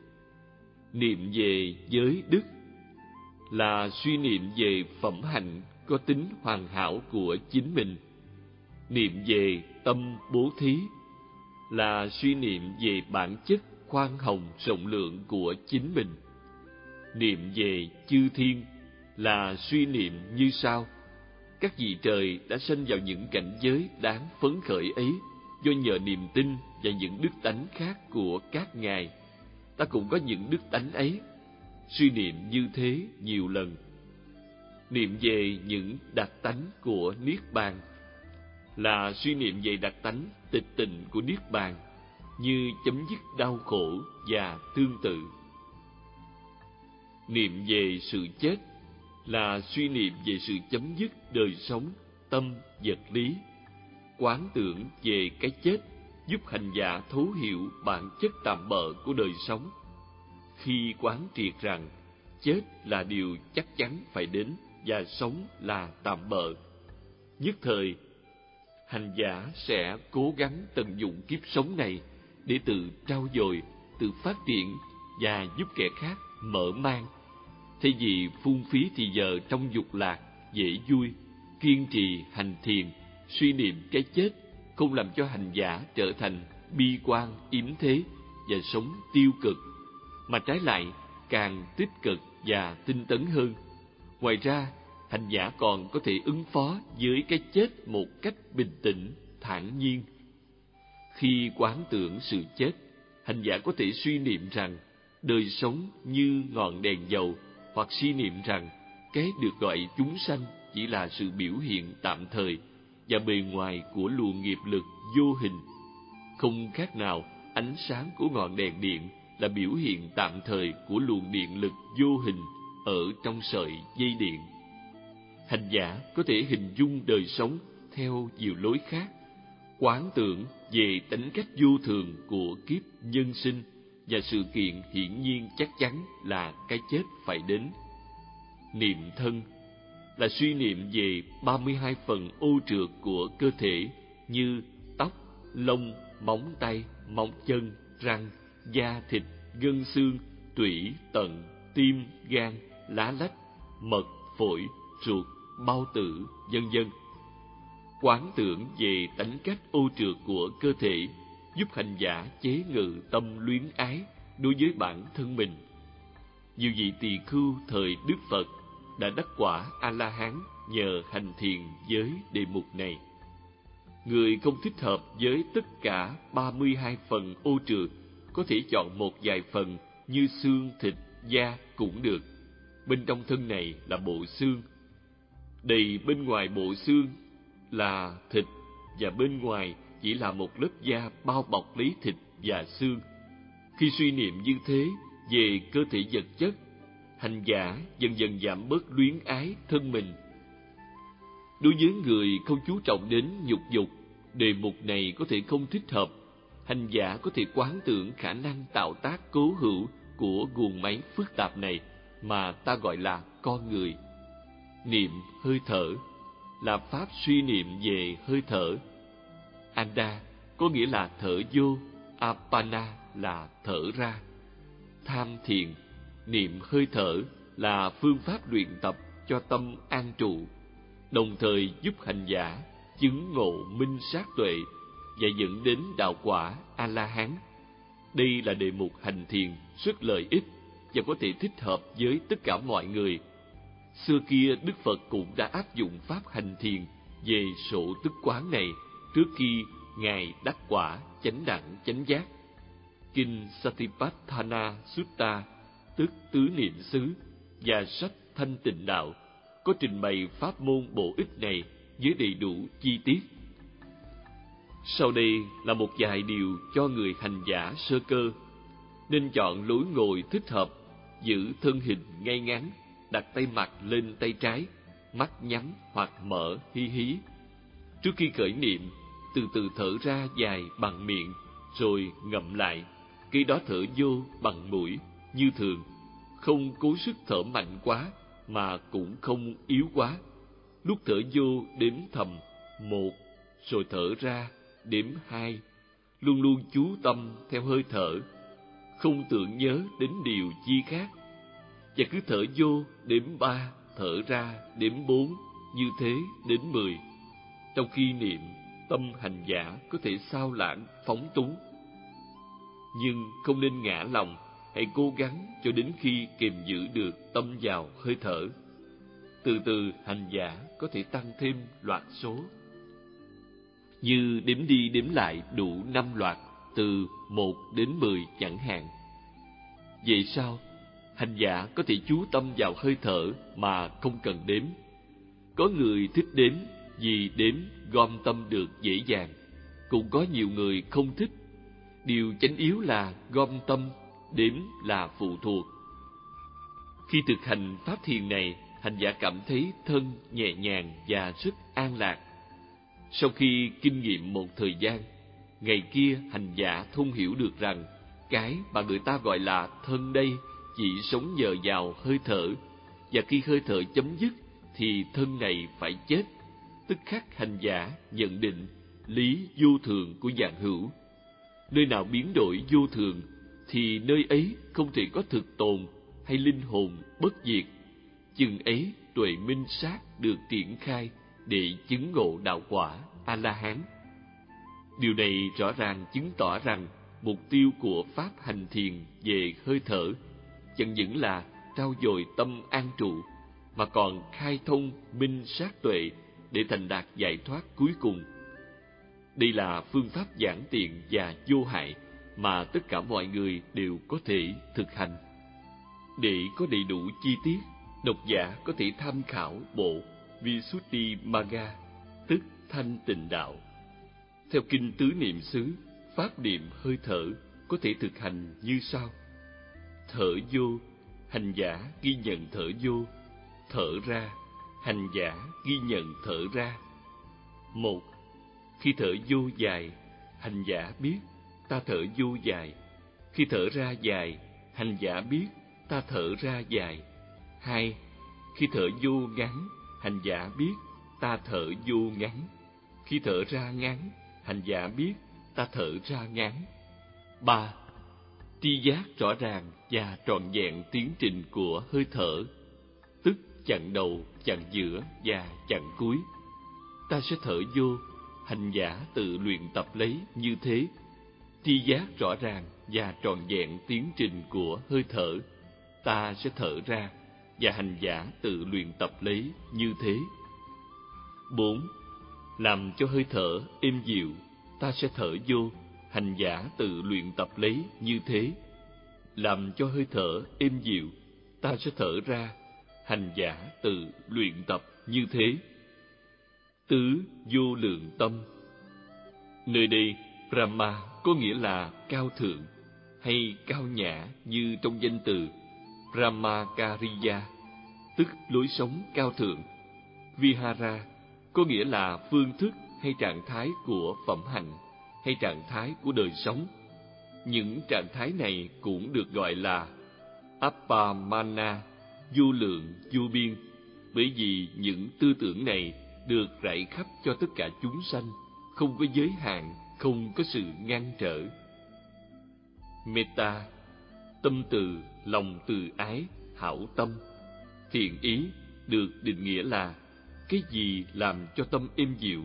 Niệm về giới đức là suy niệm về phẩm hạnh có tính hoàn hảo của chính mình. Niệm về tâm bố thí là suy niệm về bản chất khoan hồng rộng lượng của chính mình. Niệm về chư thiên là suy niệm như sau. Các vị trời đã sinh vào những cảnh giới đáng phấn khởi ấy do nhờ niềm tin và những đức tánh khác của các ngài. Ta cũng có những đức tánh ấy. Suy niệm như thế nhiều lần. Niệm về những đặc tánh của Niết Bàn là suy niệm về đặc tánh tịch tịnh của Niết Bàn, như chấm dứt đau khổ và tương tự. Niệm về sự chết là suy niệm về sự chấm dứt đời sống, tâm, vật lý. Quán tưởng về cái chết giúp hành giả thấu hiểu bản chất tạm bợ của đời sống. Khi quán triệt rằng chết là điều chắc chắn phải đến và sống là tạm bợ, nhất thời hành giả sẽ cố gắng tận dụng kiếp sống này để tự trau dồi, tự phát triển và giúp kẻ khác mở mang. Thay vì phung phí thì giờ trong dục lạc, dễ vui, kiên trì hành thiền, suy niệm cái chết không làm cho hành giả trở thành bi quan, yếm thế và sống tiêu cực, mà trái lại càng tích cực và tinh tấn hơn. Ngoài ra, hành giả còn có thể ứng phó với cái chết một cách bình tĩnh, thản nhiên. Khi quán tưởng sự chết, hành giả có thể suy niệm rằng đời sống như ngọn đèn dầu, hoặc suy niệm rằng cái được gọi chúng sanh chỉ là sự biểu hiện tạm thời và bề ngoài của luồng nghiệp lực vô hình. Không khác nào ánh sáng của ngọn đèn điện là biểu hiện tạm thời của luồng điện lực vô hình ở trong sợi dây điện. Hành giả có thể hình dung đời sống theo nhiều lối khác, quán tưởng về tính cách vô thường của kiếp nhân sinh và sự kiện hiển nhiên chắc chắn là cái chết phải đến. Niệm thân là suy niệm về ba mươi hai phần ô trượt của cơ thể như tóc, lông, móng tay, móng chân, răng, da thịt, gân xương, tủy, tận, tim, gan, lá lách, mật, phổi, ruột, bao tử, vân vân. Quán tưởng về tánh cách ô trượt của cơ thể giúp hành giả chế ngự tâm luyến ái đối với bản thân mình. Nhiều vị tỳ khưu thời Đức Phật đã đắc quả A-la-hán nhờ hành thiền với đề mục này. Người không thích hợp với tất cả ba mươi hai phần ô trượt có thể chọn một vài phần như xương, thịt, da cũng được. Bên trong thân này là bộ xương, đầy bên ngoài bộ xương là thịt, và bên ngoài chỉ là một lớp da bao bọc lấy thịt và xương. Khi suy niệm như thế về cơ thể vật chất, hành giả dần dần giảm bớt luyến ái thân mình. Đối với người không chú trọng đến nhục dục, đề mục này có thể không thích hợp. Hành giả có thể quán tưởng khả năng tạo tác cố hữu của guồng máy phức tạp này mà ta gọi là con người. Niệm hơi thở là pháp suy niệm về hơi thở. Anda có nghĩa là thở vô, apana là thở ra. Tham thiền, niệm hơi thở là phương pháp luyện tập cho tâm an trụ, đồng thời giúp hành giả chứng ngộ minh sát tuệ và dẫn đến đạo quả A-la-hán. Đây là đề mục hành thiền rất lợi ích và có thể thích hợp với tất cả mọi người. Xưa kia Đức Phật cũng đã áp dụng pháp hành thiền về sổ tức quán này trước khi Ngài đắc quả chánh đẳng chánh giác. Kinh Satipatthana Sutta, tức tứ niệm xứ, và sách Thanh Tịnh Đạo có trình bày pháp môn bổ ích này với đầy đủ chi tiết. Sau đây là một vài điều cho người hành giả sơ cơ. Nên chọn lối ngồi thích hợp, giữ thân hình ngay ngắn, đặt tay mặt lên tay trái, mắt nhắm hoặc mở hí hí. Trước khi khởi niệm, từ từ thở ra dài bằng miệng, rồi ngậm lại, khi đó thở vô bằng mũi như thường, không cố sức thở mạnh quá mà cũng không yếu quá. Lúc thở vô đếm thầm một, rồi thở ra đếm hai, luôn luôn chú tâm theo hơi thở, không tưởng nhớ đến điều chi khác. Và cứ thở vô đếm ba, thở ra đếm bốn, như thế đến mười. Trong khi niệm, tâm hành giả có thể xao lãng phóng túng, nhưng không nên ngã lòng, hãy cố gắng cho đến khi kiềm giữ được tâm vào hơi thở. Từ từ hành giả có thể tăng thêm loạt số, như đếm đi đếm lại đủ năm loạt, từ một đến mười chẳng hạn. Vậy sao? Hành giả có thể chú tâm vào hơi thở mà không cần đếm. Có người thích đếm vì đếm gom tâm được dễ dàng, cũng có nhiều người không thích. Điều chánh yếu là gom tâm, đếm là phụ thuộc. Khi thực hành pháp thiền này, hành giả cảm thấy thân nhẹ nhàng và rất an lạc. Sau khi kinh nghiệm một thời gian, ngày kia hành giả thông hiểu được rằng cái mà người ta gọi là thân đây chỉ sống nhờ vào hơi thở, và khi hơi thở chấm dứt thì thân này phải chết. Tức khắc hành giả nhận định lý vô thường của vạn hữu. Nơi nào biến đổi vô thường thì nơi ấy không thể có thực tồn hay linh hồn bất diệt. Chừng ấy tuệ minh sát được triển khai để chứng ngộ đạo quả A-la-hán. Điều này rõ ràng chứng tỏ rằng mục tiêu của pháp hành thiền về hơi thở chẳng những là trau dồi tâm an trụ, mà còn khai thông minh sát tuệ để thành đạt giải thoát cuối cùng. Đây là phương pháp giản tiện và vô hại mà tất cả mọi người đều có thể thực hành. Để có đầy đủ chi tiết, độc giả có thể tham khảo bộ Visuddhimagga, tức Thanh Tịnh Đạo. Theo kinh tứ niệm xứ, pháp niệm hơi thở có thể thực hành như sau. Thở vô, hành giả ghi nhận thở vô. Thở ra, hành giả ghi nhận thở ra. Một, khi thở vô dài, hành giả biết ta thở vô dài. Khi thở ra dài, hành giả biết ta thở ra dài. Hai, khi thở vô ngắn, hành giả biết ta thở vô ngắn. Khi thở ra ngắn, hành giả biết ta thở ra ngắn. Ba, tri giác rõ ràng và trọn vẹn tiến trình của hơi thở, tức chặng đầu, chặng giữa và chặng cuối. Ta sẽ thở vô, hành giả tự luyện tập lấy như thế. Tri giác rõ ràng và trọn vẹn tiến trình của hơi thở, ta sẽ thở ra, và hành giả tự luyện tập lấy như thế. Bốn, làm cho hơi thở êm dịu, ta sẽ thở vô, hành giả tự luyện tập lấy như thế. Làm cho hơi thở êm dịu, ta sẽ thở ra, hành giả tự luyện tập như thế. Tứ vô lượng tâm. Nơi đây, Brahma có nghĩa là cao thượng hay cao nhã như trong danh từ Brahmacariya, tức lối sống cao thượng. Vihara có nghĩa là phương thức hay trạng thái của phẩm hạnh hay trạng thái của đời sống. Những trạng thái này cũng được gọi là Appamana, vô lượng vô biên, bởi vì những tư tưởng này được rải khắp cho tất cả chúng sanh, không có giới hạn, không có sự ngăn trở. Metta, tâm từ, lòng từ ái, hảo tâm. Thiện ý được định nghĩa là cái gì làm cho tâm êm dịu.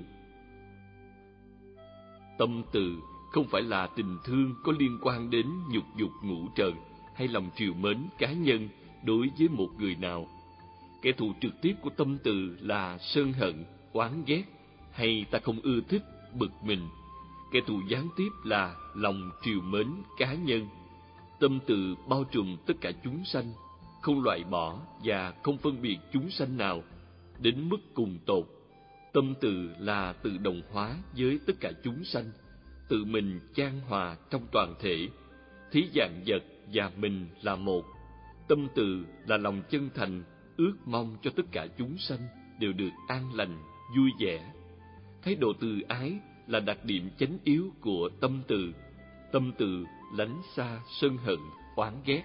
Tâm từ không phải là tình thương có liên quan đến nhục dục ngũ trần hay lòng trìu mến cá nhân đối với một người nào. Kẻ thù trực tiếp của tâm từ là sân hận, oán ghét, hay ta không ưa thích, bực mình. Kẻ thù gián tiếp là lòng trìu mến cá nhân. Tâm từ bao trùm tất cả chúng sanh, không loại bỏ và không phân biệt chúng sanh nào đến mức cùng tột. Tâm từ là tự đồng hóa với tất cả chúng sanh, tự mình chan hòa trong toàn thể, thí vạn vật và mình là một. Tâm từ là lòng chân thành, ước mong cho tất cả chúng sanh đều được an lành, vui vẻ. Thái độ từ ái là đặc điểm chánh yếu của tâm từ. Tâm từ lánh xa sân hận, oán ghét.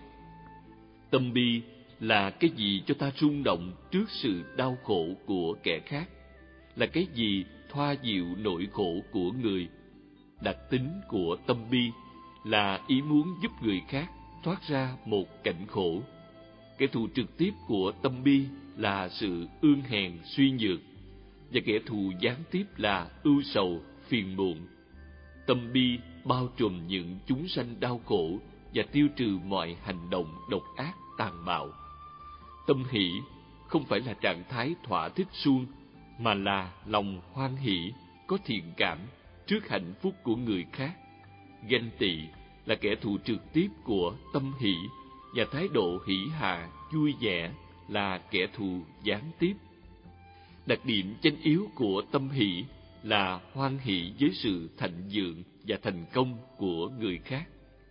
Tâm bi là cái gì cho ta rung động trước sự đau khổ của kẻ khác, là cái gì thoa dịu nỗi khổ của người. Đặc tính của tâm bi là ý muốn giúp người khác thoát ra một cảnh khổ. Kẻ thù trực tiếp của tâm bi là sự ương hèn suy nhược, và kẻ thù gián tiếp là ưu sầu, phiền muộn. Tâm bi bao trùm những chúng sanh đau khổ và tiêu trừ mọi hành động độc ác, tàn bạo. Tâm hỷ không phải là trạng thái thỏa thích suông, mà là lòng hoan hỷ, có thiện cảm trước hạnh phúc của người khác. Ganh tị là kẻ thù trực tiếp của tâm hỷ, và thái độ hỷ hạ, vui vẻ là kẻ thù gián tiếp. Đặc điểm chánh yếu của tâm hỷ là hoan hỷ với sự thịnh vượng và thành công của người khác.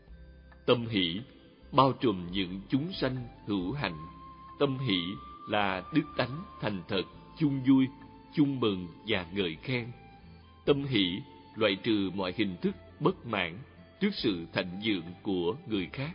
Tâm hỷ bao trùm những chúng sanh hữu hạnh. Tâm hỷ là đức tánh thành thật, chung vui, chung mừng và ngợi khen. Tâm hỷ loại trừ mọi hình thức bất mãn trước sự thịnh vượng của người khác.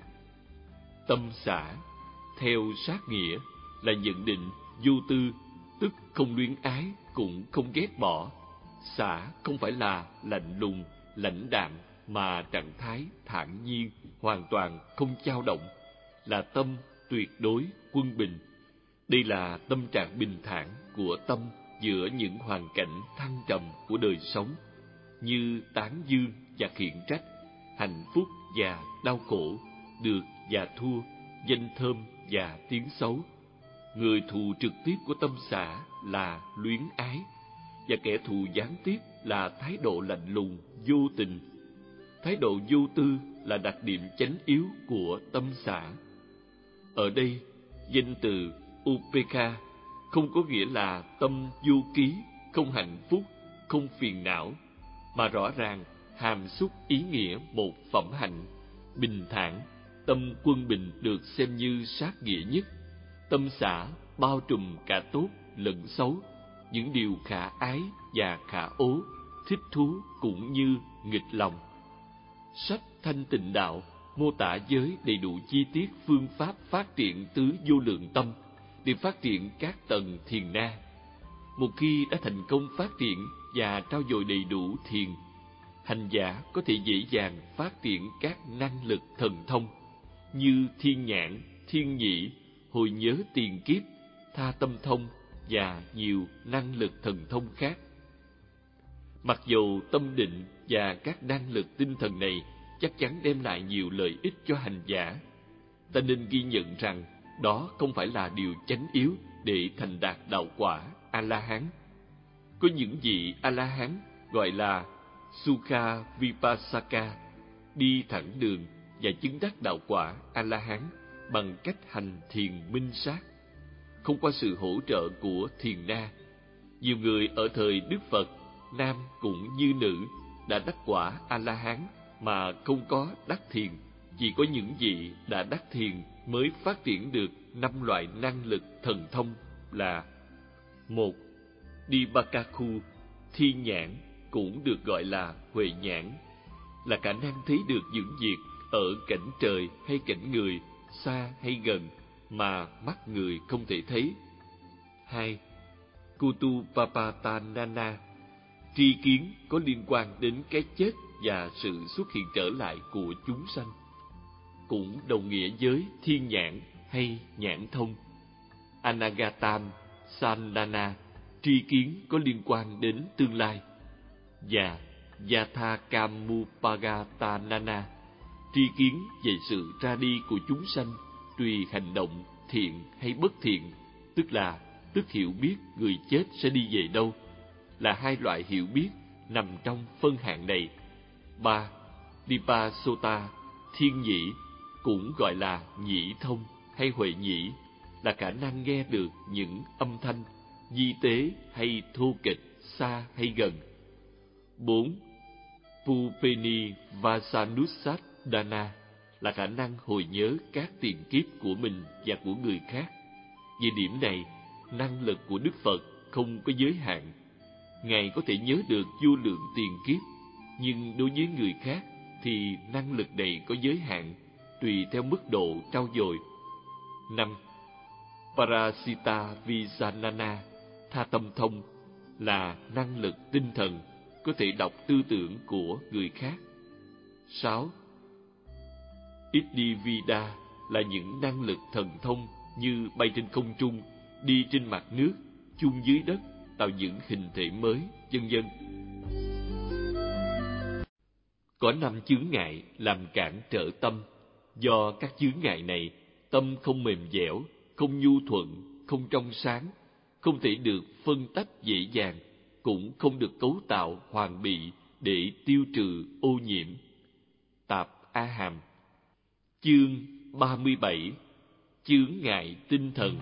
Tâm xả theo sát nghĩa là nhận định vô tư, tức không luyến ái cũng không ghét bỏ. Xả không phải là lạnh lùng, lãnh đạm, mà trạng thái thản nhiên, hoàn toàn không dao động, là tâm tuyệt đối quân bình. Đây là tâm trạng bình thản của tâm giữa những hoàn cảnh thăng trầm của đời sống, như tán dương và khiển trách, hạnh phúc và đau khổ, được và thua, danh thơm và tiếng xấu. Người thù trực tiếp của tâm xả là luyến ái, và kẻ thù gián tiếp là thái độ lạnh lùng, vô tình. Thái độ vô tư là đặc điểm chánh yếu của tâm xả. Ở đây, danh từ upekha không có nghĩa là tâm vô ký, không hạnh phúc, không phiền não, mà rõ ràng hàm xúc ý nghĩa một phẩm hạnh, bình thản. Tâm quân bình được xem như sát nghĩa nhất. Tâm xả bao trùm cả tốt lẫn xấu, những điều khả ái và khả ố, thích thú cũng như nghịch lòng. Sách Thanh Tịnh Đạo mô tả với đầy đủ chi tiết phương pháp phát triển tứ vô lượng tâm để phát triển các tầng thiền na. Một khi đã thành công phát triển và trau dồi đầy đủ thiền, hành giả có thể dễ dàng phát triển các năng lực thần thông như thiên nhãn, thiên nhĩ, hồi nhớ tiền kiếp, tha tâm thông và nhiều năng lực thần thông khác. Mặc dù tâm định và các năng lực tinh thần này chắc chắn đem lại nhiều lợi ích cho hành giả, ta nên ghi nhận rằng đó không phải là điều chánh yếu để thành đạt đạo quả A-la-hán. Có những vị A-la-hán gọi là Sukha Vipassaka, đi thẳng đường và chứng đắc đạo quả A-la-hán bằng cách hành thiền minh sát, không qua sự hỗ trợ của thiền na. Nhiều người ở thời Đức Phật, nam cũng như nữ, đã đắc quả A-la-hán mà không có đắc thiền. Chỉ có những vị đã đắc thiền mới phát triển được năm loại năng lực thần thông là: một. Dibakakhu, thiên nhãn, cũng được gọi là huệ nhãn, là khả năng thấy được những việc ở cảnh trời hay cảnh người, xa hay gần, mà mắt người không thể thấy. Hai. Kutupapatanana, tri kiến có liên quan đến cái chết và sự xuất hiện trở lại của chúng sanh. cũng đồng nghĩa với thiên nhãn hay nhãn thông. Anagatam Sandana, tri kiến có liên quan đến tương lai. Và Yathakamupagathanana, tri kiến về sự ra đi của chúng sanh tùy hành động thiện hay bất thiện, tức là tức hiểu biết người chết sẽ đi về đâu, là hai loại hiểu biết nằm trong phân hạng này. Ba. Vipasota, thiên nhĩ, cũng gọi là nhĩ thông hay huệ nhĩ, là khả năng nghe được những âm thanh di tế hay thô kệch, xa hay gần. Bốn. Pupeni Vasanusadana, là khả năng hồi nhớ các tiền kiếp của mình và của người khác. Về điểm này, năng lực của Đức Phật không có giới hạn. Ngài có thể nhớ được vô lượng tiền kiếp, nhưng đối với người khác thì năng lực này có giới hạn, tùy theo mức độ trau dồi. Năm. Parasita Visanana, tha tâm thông, là năng lực tinh thần, có thể đọc tư tưởng của người khác. Sáu. Iddhivida, là những năng lực thần thông như bay trên không trung, đi trên mặt nước, chung dưới đất, tạo những hình thể mới, vân vân. Có năm chướng ngại làm cản trở tâm. Do các chướng ngại này, tâm không mềm dẻo, không nhu thuận, không trong sáng, không thể được phân tách dễ dàng, cũng không được cấu tạo hoàn bị để tiêu trừ ô nhiễm. Tạp A Hàm. Chương ba mươi bảy. Chướng ngại tinh thần.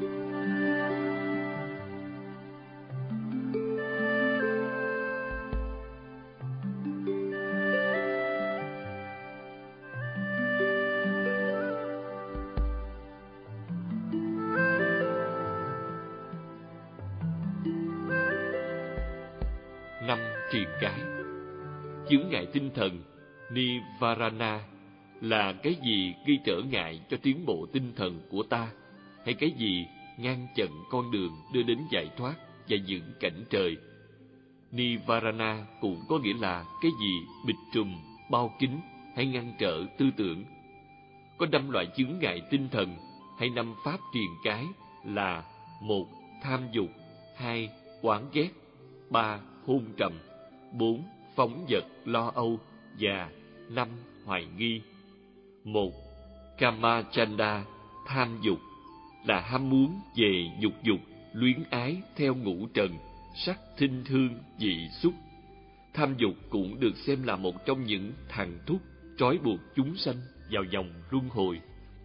Năm triền cái. Chướng ngại tinh thần Nivarana là cái gì gây trở ngại cho tiến bộ tinh thần của ta, hay cái gì ngăn chặn con đường đưa đến giải thoát và những cảnh trời. Nivarana cũng có nghĩa là cái gì bịt trùm, bao kín hay ngăn trở tư tưởng. Có năm loại chướng ngại tinh thần hay năm pháp triền cái là: một. Tham dục, hai. Oán ghét, ba. Hôn trầm, bốn. Phóng dật lo âu, và năm. Hoài nghi. Một. Kamachanda, tham dục, là ham muốn về dục dục, luyến ái theo ngũ trần, sắc thinh thương dị xúc. Tham dục cũng được xem là một trong những thằng thúc trói buộc chúng sanh vào vòng luân hồi.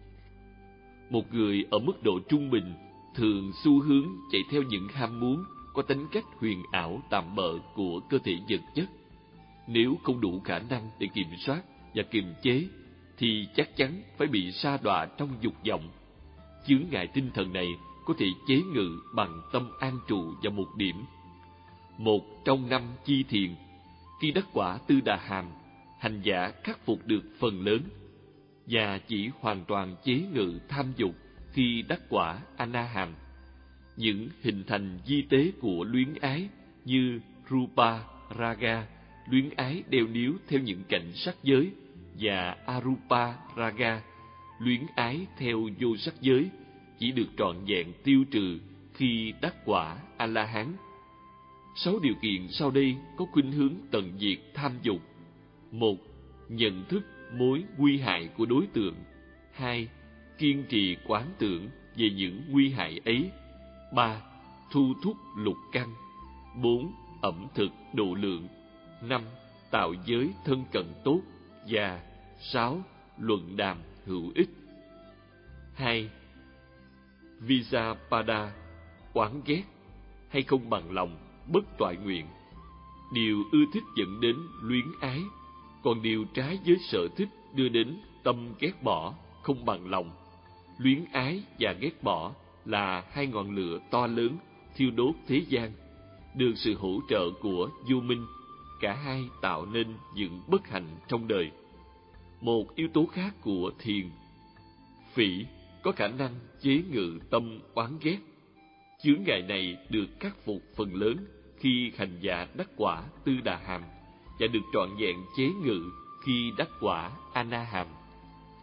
Một người ở mức độ trung bình thường xu hướng chạy theo những ham muốn có tính cách huyền ảo tạm bợ của cơ thể vật chất. Nếu không đủ khả năng để kiểm soát và kiềm chế, thì chắc chắn phải bị sa đọa trong dục vọng. Chướng ngại tinh thần này có thể chế ngự bằng tâm an trụ vào một điểm. Một trong năm chi thiền, khi đắc quả Tư Đà Hàm, hành giả khắc phục được phần lớn, và chỉ hoàn toàn chế ngự tham dục khi đắc quả A Na Hàm. Những hình thành di tế của luyến ái như Rupa Raga, luyến ái đeo níu theo những cảnh sắc giới, và Arupa Raga, luyến ái theo vô sắc giới, chỉ được trọn vẹn tiêu trừ khi đắc quả A La Hán. Sáu điều kiện sau đây có khuynh hướng tận diệt tham dục. Một. Nhận thức mối nguy hại của đối tượng. Hai. Kiên trì quán tưởng về những nguy hại ấy. Ba. Thu thúc lục căn. Bốn. Ẩm thực độ lượng. Năm. Tạo giới thân cận tốt. Và sáu. Luận đàm hữu ích. Hai. Visapada, oán ghét hay không bằng lòng, bất toại nguyện. Điều ưa thích dẫn đến luyến ái, còn điều trái với sở thích đưa đến tâm ghét bỏ, không bằng lòng. Luyến ái và ghét bỏ là hai ngọn lửa to lớn thiêu đốt thế gian. Được sự hỗ trợ của vô minh, cả hai tạo nên những bất hạnh trong đời. Một yếu tố khác của thiền, phỉ, có khả năng chế ngự tâm oán ghét. Chướng ngại này được khắc phục phần lớn khi hành giả đắc quả Tư Đà Hàm, và được trọn vẹn chế ngự khi đắc quả A Na Hàm.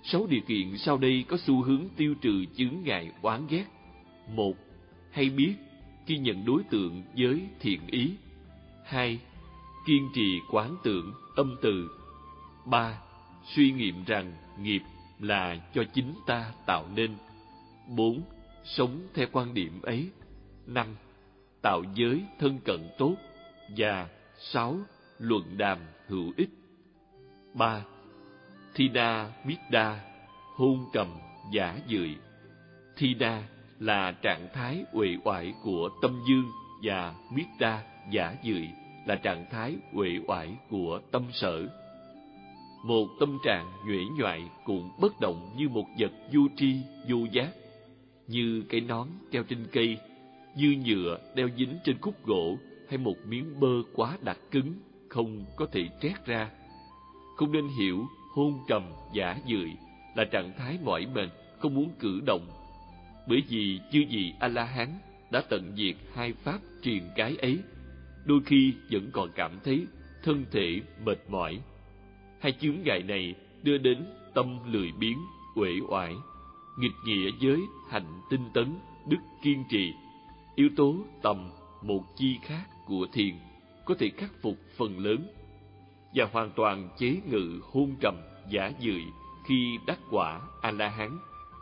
Sáu điều kiện sau đây có xu hướng tiêu trừ chướng ngại oán ghét. Một, hay biết khi nhận đối tượng với thiện ý. Hai, kiên trì quán tưởng âm từ. Ba, suy nghiệm rằng nghiệp là cho chính ta tạo nên. Bốn, sống theo quan điểm ấy. Năm, tạo giới thân cận tốt. Và sáu, luận đàm hữu ích. Ba, Thina Middha, hôn trầm giả dưỡi. Thina là trạng thái uể oải của tâm dương, và Middha giả dưỡi là trạng thái uể oải của tâm sở. Một tâm trạng nhuễ nhoại cũng bất động như một vật vô tri vô giác, như cái nón treo trên cây, như nhựa đeo dính trên khúc gỗ, hay một miếng bơ quá đặc cứng không có thể trét ra. Không nên hiểu hôn trầm giả dưỡi là trạng thái mỏi mệt, không muốn cử động, bởi vì chư vị A La Hán đã tận diệt hai pháp triền cái ấy, đôi khi vẫn còn cảm thấy thân thể mệt mỏi. Hai chướng ngại này đưa đến tâm lười biếng, uể oải, nghịch nghĩa với hạnh tinh tấn, đức kiên trì. Yếu tố tầm một chi khác của thiền có thể khắc phục phần lớn và hoàn toàn chế ngự hôn trầm giả dưỡi khi đắc quả A La Hán.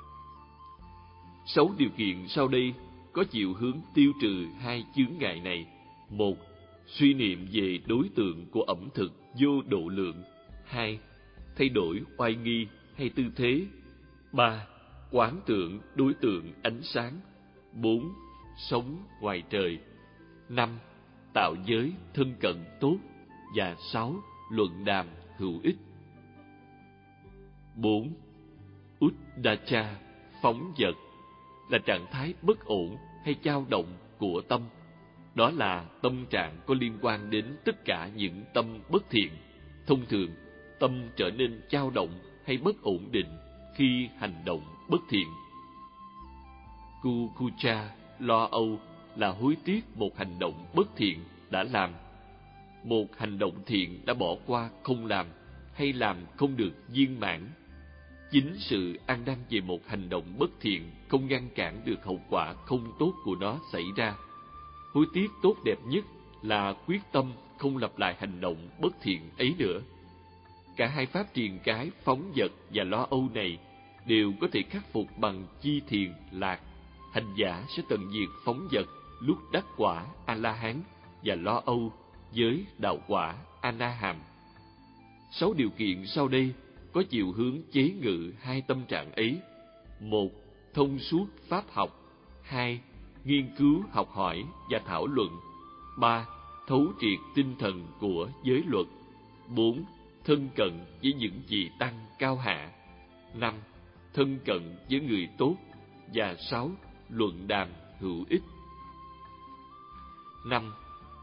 Sáu điều kiện sau đây có chiều hướng tiêu trừ hai chướng ngại này. Một, suy niệm về đối tượng của ẩm thực vô độ lượng. Hai, thay đổi oai nghi hay tư thế. Ba, quán tưởng đối tượng ánh sáng. Bốn, sống ngoài trời. Năm, tạo giới thân cận tốt. Và sáu, luận đàm hữu ích. Bốn, Uddhacca, phóng dật, là trạng thái bất ổn hay dao động của tâm. Đó là tâm trạng có liên quan đến tất cả những tâm bất thiện. Thông thường, tâm trở nên dao động hay bất ổn định khi hành động bất thiện. Kukucha, lo âu, là hối tiếc một hành động bất thiện đã làm, một hành động thiện đã bỏ qua không làm, hay làm không được viên mãn. Chính sự ăn năn về một hành động bất thiện không ngăn cản được hậu quả không tốt của nó xảy ra. Hối tiếc tốt đẹp nhất là quyết tâm không lặp lại hành động bất thiện ấy nữa. Cả hai pháp triền cái phóng dật và lo âu này đều có thể khắc phục bằng chi thiền lạc. Hành giả sẽ tận diệt phóng dật lúc đắc quả A La Hán và lo âu với đạo quả A Na Hàm. Sáu điều kiện sau đây có chiều hướng chế ngự hai tâm trạng ấy. Một, thông suốt pháp học. Hai, nghiên cứu học hỏi và thảo luận. Ba, thấu triệt tinh thần của giới luật. Bốn, thân cận với những vị tăng cao hạ. Năm, thân cận với người tốt. Và sáu, luận đàm hữu ích. Năm,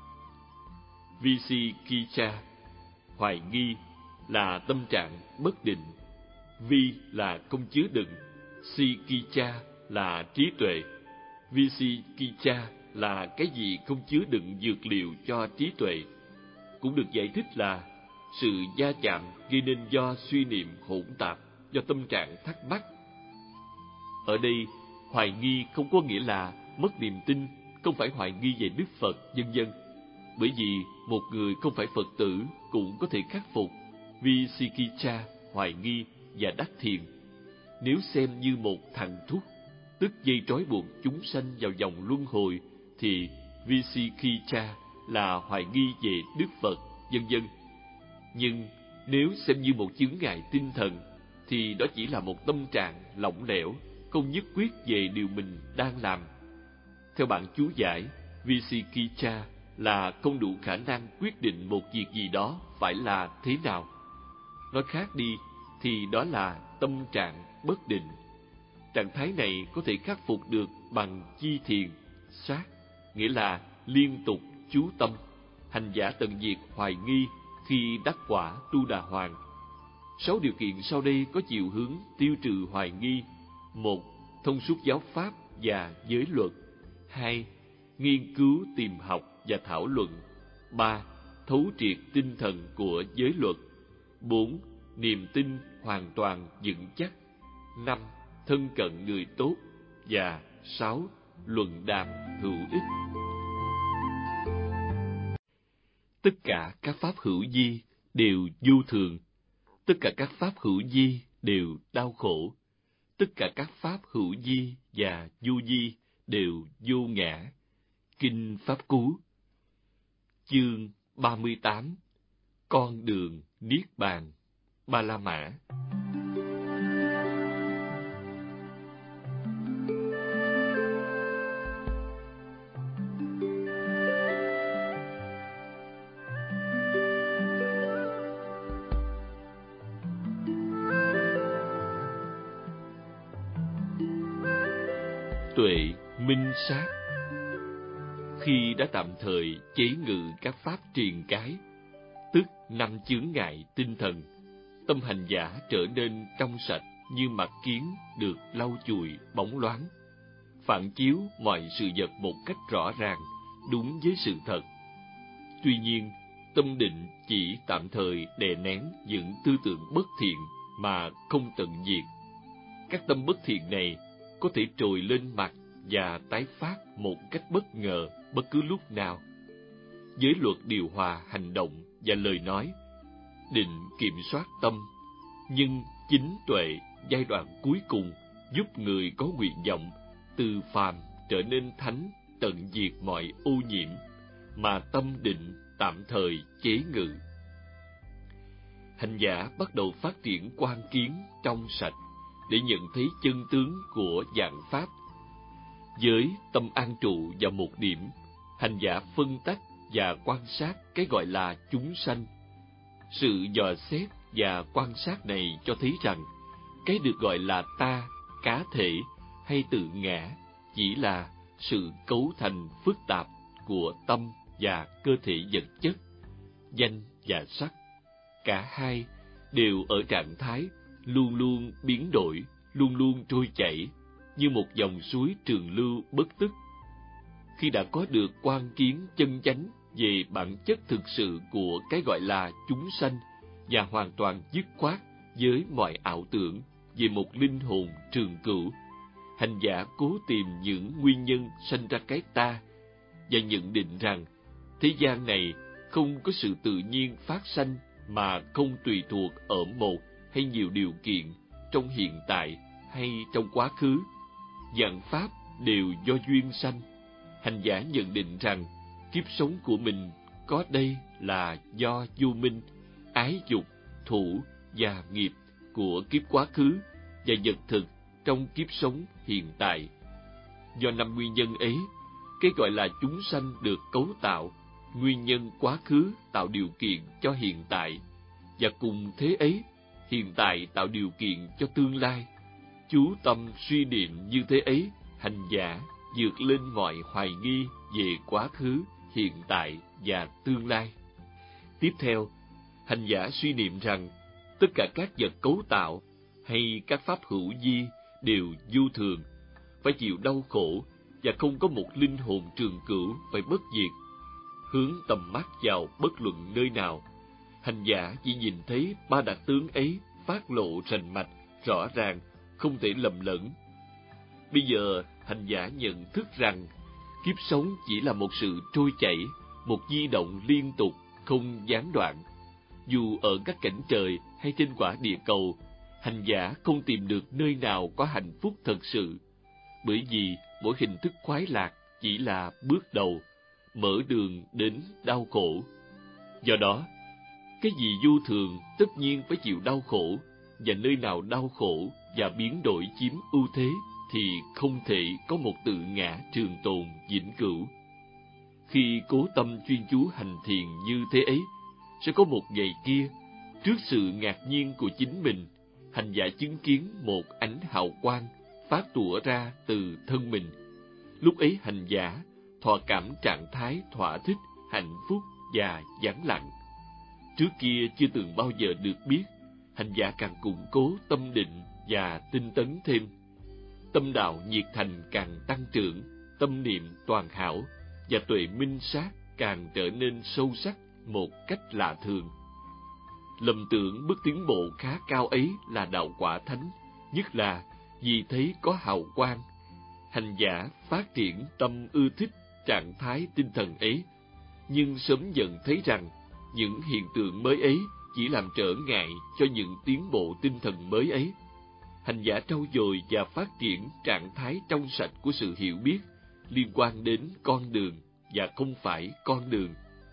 Vicikiccha, hoài nghi, là tâm trạng bất định. Vi là không chứa đựng, Sikiccha là trí tuệ. Vicikiccha là cái gì không chứa đựng dược liệu cho trí tuệ. Cũng được giải thích là sự va chạm gây nên do suy niệm hỗn tạp, do tâm trạng thắc mắc. Ở đây, hoài nghi không có nghĩa là mất niềm tin, không phải hoài nghi về Đức Phật, vân vân. Bởi vì một người không phải Phật tử cũng có thể khắc phục Vicikiccha, hoài nghi và đắc thiền. Nếu xem như một thằng thúc, tức dây trói buộc chúng sanh vào vòng luân hồi, thì Vicikiccha là hoài nghi về Đức Phật, vân vân. Nhưng nếu xem như một chướng ngại tinh thần, thì đó chỉ là một tâm trạng lỏng lẻo, không nhất quyết về điều mình đang làm. Theo bản chú giải, Vicikiccha là không đủ khả năng quyết định một việc gì đó phải là thế nào. Nói khác đi, thì đó là tâm trạng bất định. Trạng thái này có thể khắc phục được bằng chi thiền, sát, nghĩa là liên tục chú tâm. Hành giả tận diệt hoài nghi khi đắc quả Tu Đà Hoàng. Sáu điều kiện sau đây có chiều hướng tiêu trừ hoài nghi. Một, thông suốt giáo pháp và giới luật. Hai, nghiên cứu tìm học và thảo luận. Ba, thấu triệt tinh thần của giới luật. Bốn, niềm tin hoàn toàn vững chắc. Năm, thân cận người tốt. Và sáu, luận đàm hữu ích. Tất cả các pháp hữu vi đều vô thường. Tất cả các pháp hữu vi đều đau khổ. Tất cả các pháp hữu vi và vô vi đều vô ngã. Kinh Pháp Cú. Chương ba mươi tám. Con đường Niết Bàn. Ba La Mã. Tuệ minh sát. Khi đã tạm thời chế ngự các pháp triền cái, tức năm chướng ngại tinh thần, tâm hành giả trở nên trong sạch như mặt kiến được lau chùi bóng loáng, phản chiếu mọi sự vật một cách rõ ràng, đúng với sự thật. Tuy nhiên, tâm định chỉ tạm thời đè nén những tư tưởng bất thiện mà không tận diệt. Các tâm bất thiện này có thể trồi lên mặt và tái phát một cách bất ngờ bất cứ lúc nào. Với luật điều hòa hành động và lời nói, định kiểm soát tâm, nhưng chính tuệ giai đoạn cuối cùng giúp người có nguyện vọng từ phàm trở nên thánh, tận diệt mọi ô nhiễm mà tâm định tạm thời chế ngự. Hành giả bắt đầu phát triển quan kiến trong sạch để nhận thấy chân tướng của vạn pháp. Với tâm an trụ vào một điểm, hành giả phân tách và quan sát cái gọi là chúng sanh. Sự dò xét và quan sát này cho thấy rằng cái được gọi là ta, cá thể hay tự ngã chỉ là sự cấu thành phức tạp của tâm và cơ thể vật chất, danh và sắc. Cả hai đều ở trạng thái luôn luôn biến đổi, luôn luôn trôi chảy, như một dòng suối trường lưu bất tức. Khi đã có được quan kiến chân chánh về bản chất thực sự của cái gọi là chúng sanh và hoàn toàn dứt khoát với mọi ảo tưởng về một linh hồn trường cửu, hành giả cố tìm những nguyên nhân sanh ra cái ta và nhận định rằng thế gian này không có sự tự nhiên phát sanh mà không tùy thuộc ở một hay nhiều điều kiện trong hiện tại hay trong quá khứ. Vạn pháp đều do duyên sanh. Hành giả nhận định rằng kiếp sống của mình có đây là do vô minh, ái dục, thủ và nghiệp của kiếp quá khứ và vật thực trong kiếp sống hiện tại. Do năm nguyên nhân ấy, cái gọi là chúng sanh được cấu tạo. Nguyên nhân quá khứ tạo điều kiện cho hiện tại, và cùng thế ấy, hiện tại tạo điều kiện cho tương lai. Chú tâm suy niệm như thế ấy, hành giả vượt lên mọi hoài nghi về quá khứ, hiện tại và tương lai. Tiếp theo, hành giả suy niệm rằng tất cả các vật cấu tạo hay các pháp hữu vi đều vô thường, phải chịu đau khổ và không có một linh hồn trường cửu phải bất diệt. Hướng tầm mắt vào bất luận nơi nào, hành giả chỉ nhìn thấy ba đặc tướng ấy phát lộ rành mạch, rõ ràng, không thể lầm lẫn. Bây giờ, hành giả nhận thức rằng kiếp sống chỉ là một sự trôi chảy, một di động liên tục, không gián đoạn. Dù ở các cảnh trời hay trên quả địa cầu, hành giả không tìm được nơi nào có hạnh phúc thật sự, bởi vì mỗi hình thức khoái lạc chỉ là bước đầu, mở đường đến đau khổ. Do đó, cái gì vô thường tất nhiên phải chịu đau khổ, và nơi nào đau khổ và biến đổi chiếm ưu thế thì không thể có một tự ngã trường tồn vĩnh cửu. Khi cố tâm chuyên chú hành thiền như thế ấy, sẽ có một ngày kia, trước sự ngạc nhiên của chính mình, hành giả chứng kiến một ánh hào quang phát tủa ra từ thân mình. Lúc ấy hành giả thọ cảm trạng thái thỏa thích, hạnh phúc và vắng lặng. Trước kia chưa từng bao giờ được biết, hành giả càng củng cố tâm định và tinh tấn thêm. Tâm đạo nhiệt thành càng tăng trưởng, tâm niệm toàn hảo và tuệ minh sát càng trở nên sâu sắc một cách lạ thường. lầm tưởng bước tiến bộ khá cao ấy là đạo quả thánh, nhất là vì thấy có hào quang. Hành giả phát triển tâm ưa thích trạng thái tinh thần ấy, nhưng sớm dần thấy rằng những hiện tượng mới ấy chỉ làm trở ngại cho những tiến bộ tinh thần mới ấy. Hành giả trau dồi và phát triển trạng thái trong sạch của sự hiểu biết liên quan đến con đường và không phải con đường.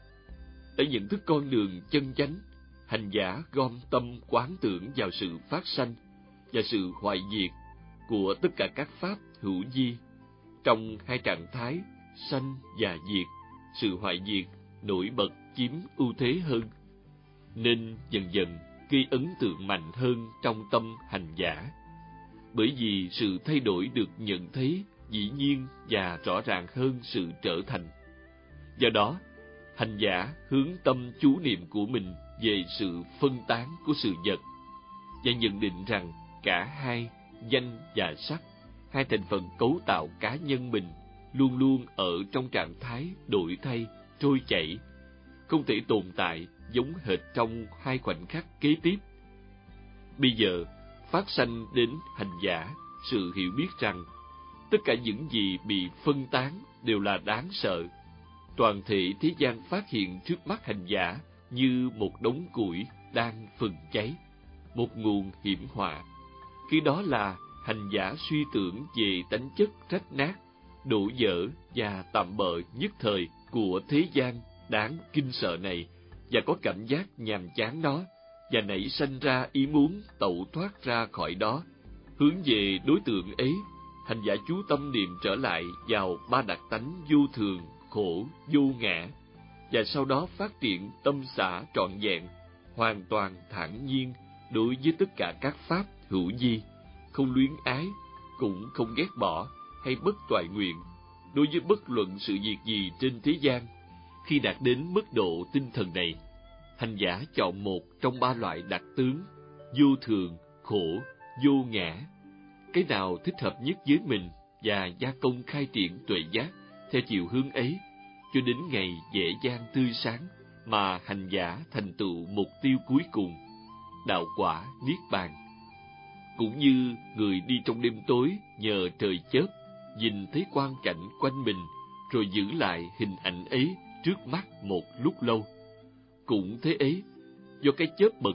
Để nhận thức con đường chân chánh, hành giả gom tâm quán tưởng vào sự phát sanh và sự hoại diệt của tất cả các pháp hữu vi. Trong hai trạng thái sanh và diệt, sự hoại diệt nổi bật chiếm ưu thế hơn, nên dần dần gây ấn tượng mạnh hơn trong tâm hành giả. Bởi vì sự thay đổi được nhận thấy dĩ nhiên và rõ ràng hơn sự trở thành. Do đó, hành giả hướng tâm chú niệm của mình về sự phân tán của sự vật và nhận định rằng cả hai, danh và sắc, hai thành phần cấu tạo cá nhân mình, luôn luôn ở trong trạng thái đổi thay, trôi chảy, không thể tồn tại giống hệt trong hai khoảnh khắc kế tiếp. Bây giờ, phát sanh đến hành giả sự hiểu biết rằng tất cả những gì bị phân tán đều là đáng sợ. Toàn thể thế gian phát hiện trước mắt hành giả như một đống củi đang phừng cháy, một nguồn hiểm họa. Khi đó là hành giả suy tưởng về tánh chất rách nát, đổ vỡ và tạm bợ nhất thời của thế gian đáng kinh sợ này, và có cảm giác nhàm chán đó, và nảy sanh ra ý muốn tẩu thoát ra khỏi đó. Hướng về đối tượng ấy, hành giả chú tâm niệm trở lại vào ba đặc tánh vô thường, khổ, vô ngã, và sau đó phát triển tâm xả trọn vẹn, hoàn toàn thản nhiên đối với tất cả các pháp hữu vi, không luyến ái, cũng không ghét bỏ hay bất toại nguyện đối với bất luận sự việc gì trên thế gian. Khi đạt đến mức độ tinh thần này, hành giả chọn một trong ba loại đặc tướng vô thường, khổ, vô ngã, cái nào thích hợp nhất với mình, và gia công khai triển tuệ giác theo chiều hướng ấy, cho đến ngày dễ dàng tươi sáng mà hành giả thành tựu mục tiêu cuối cùng, đạo quả niết bàn. Cũng như người đi trong đêm tối nhờ trời chớp, nhìn thấy quang cảnh quanh mình, rồi giữ lại hình ảnh ấy trước mắt một lúc lâu. Cũng thế ấy, do cái chớp bật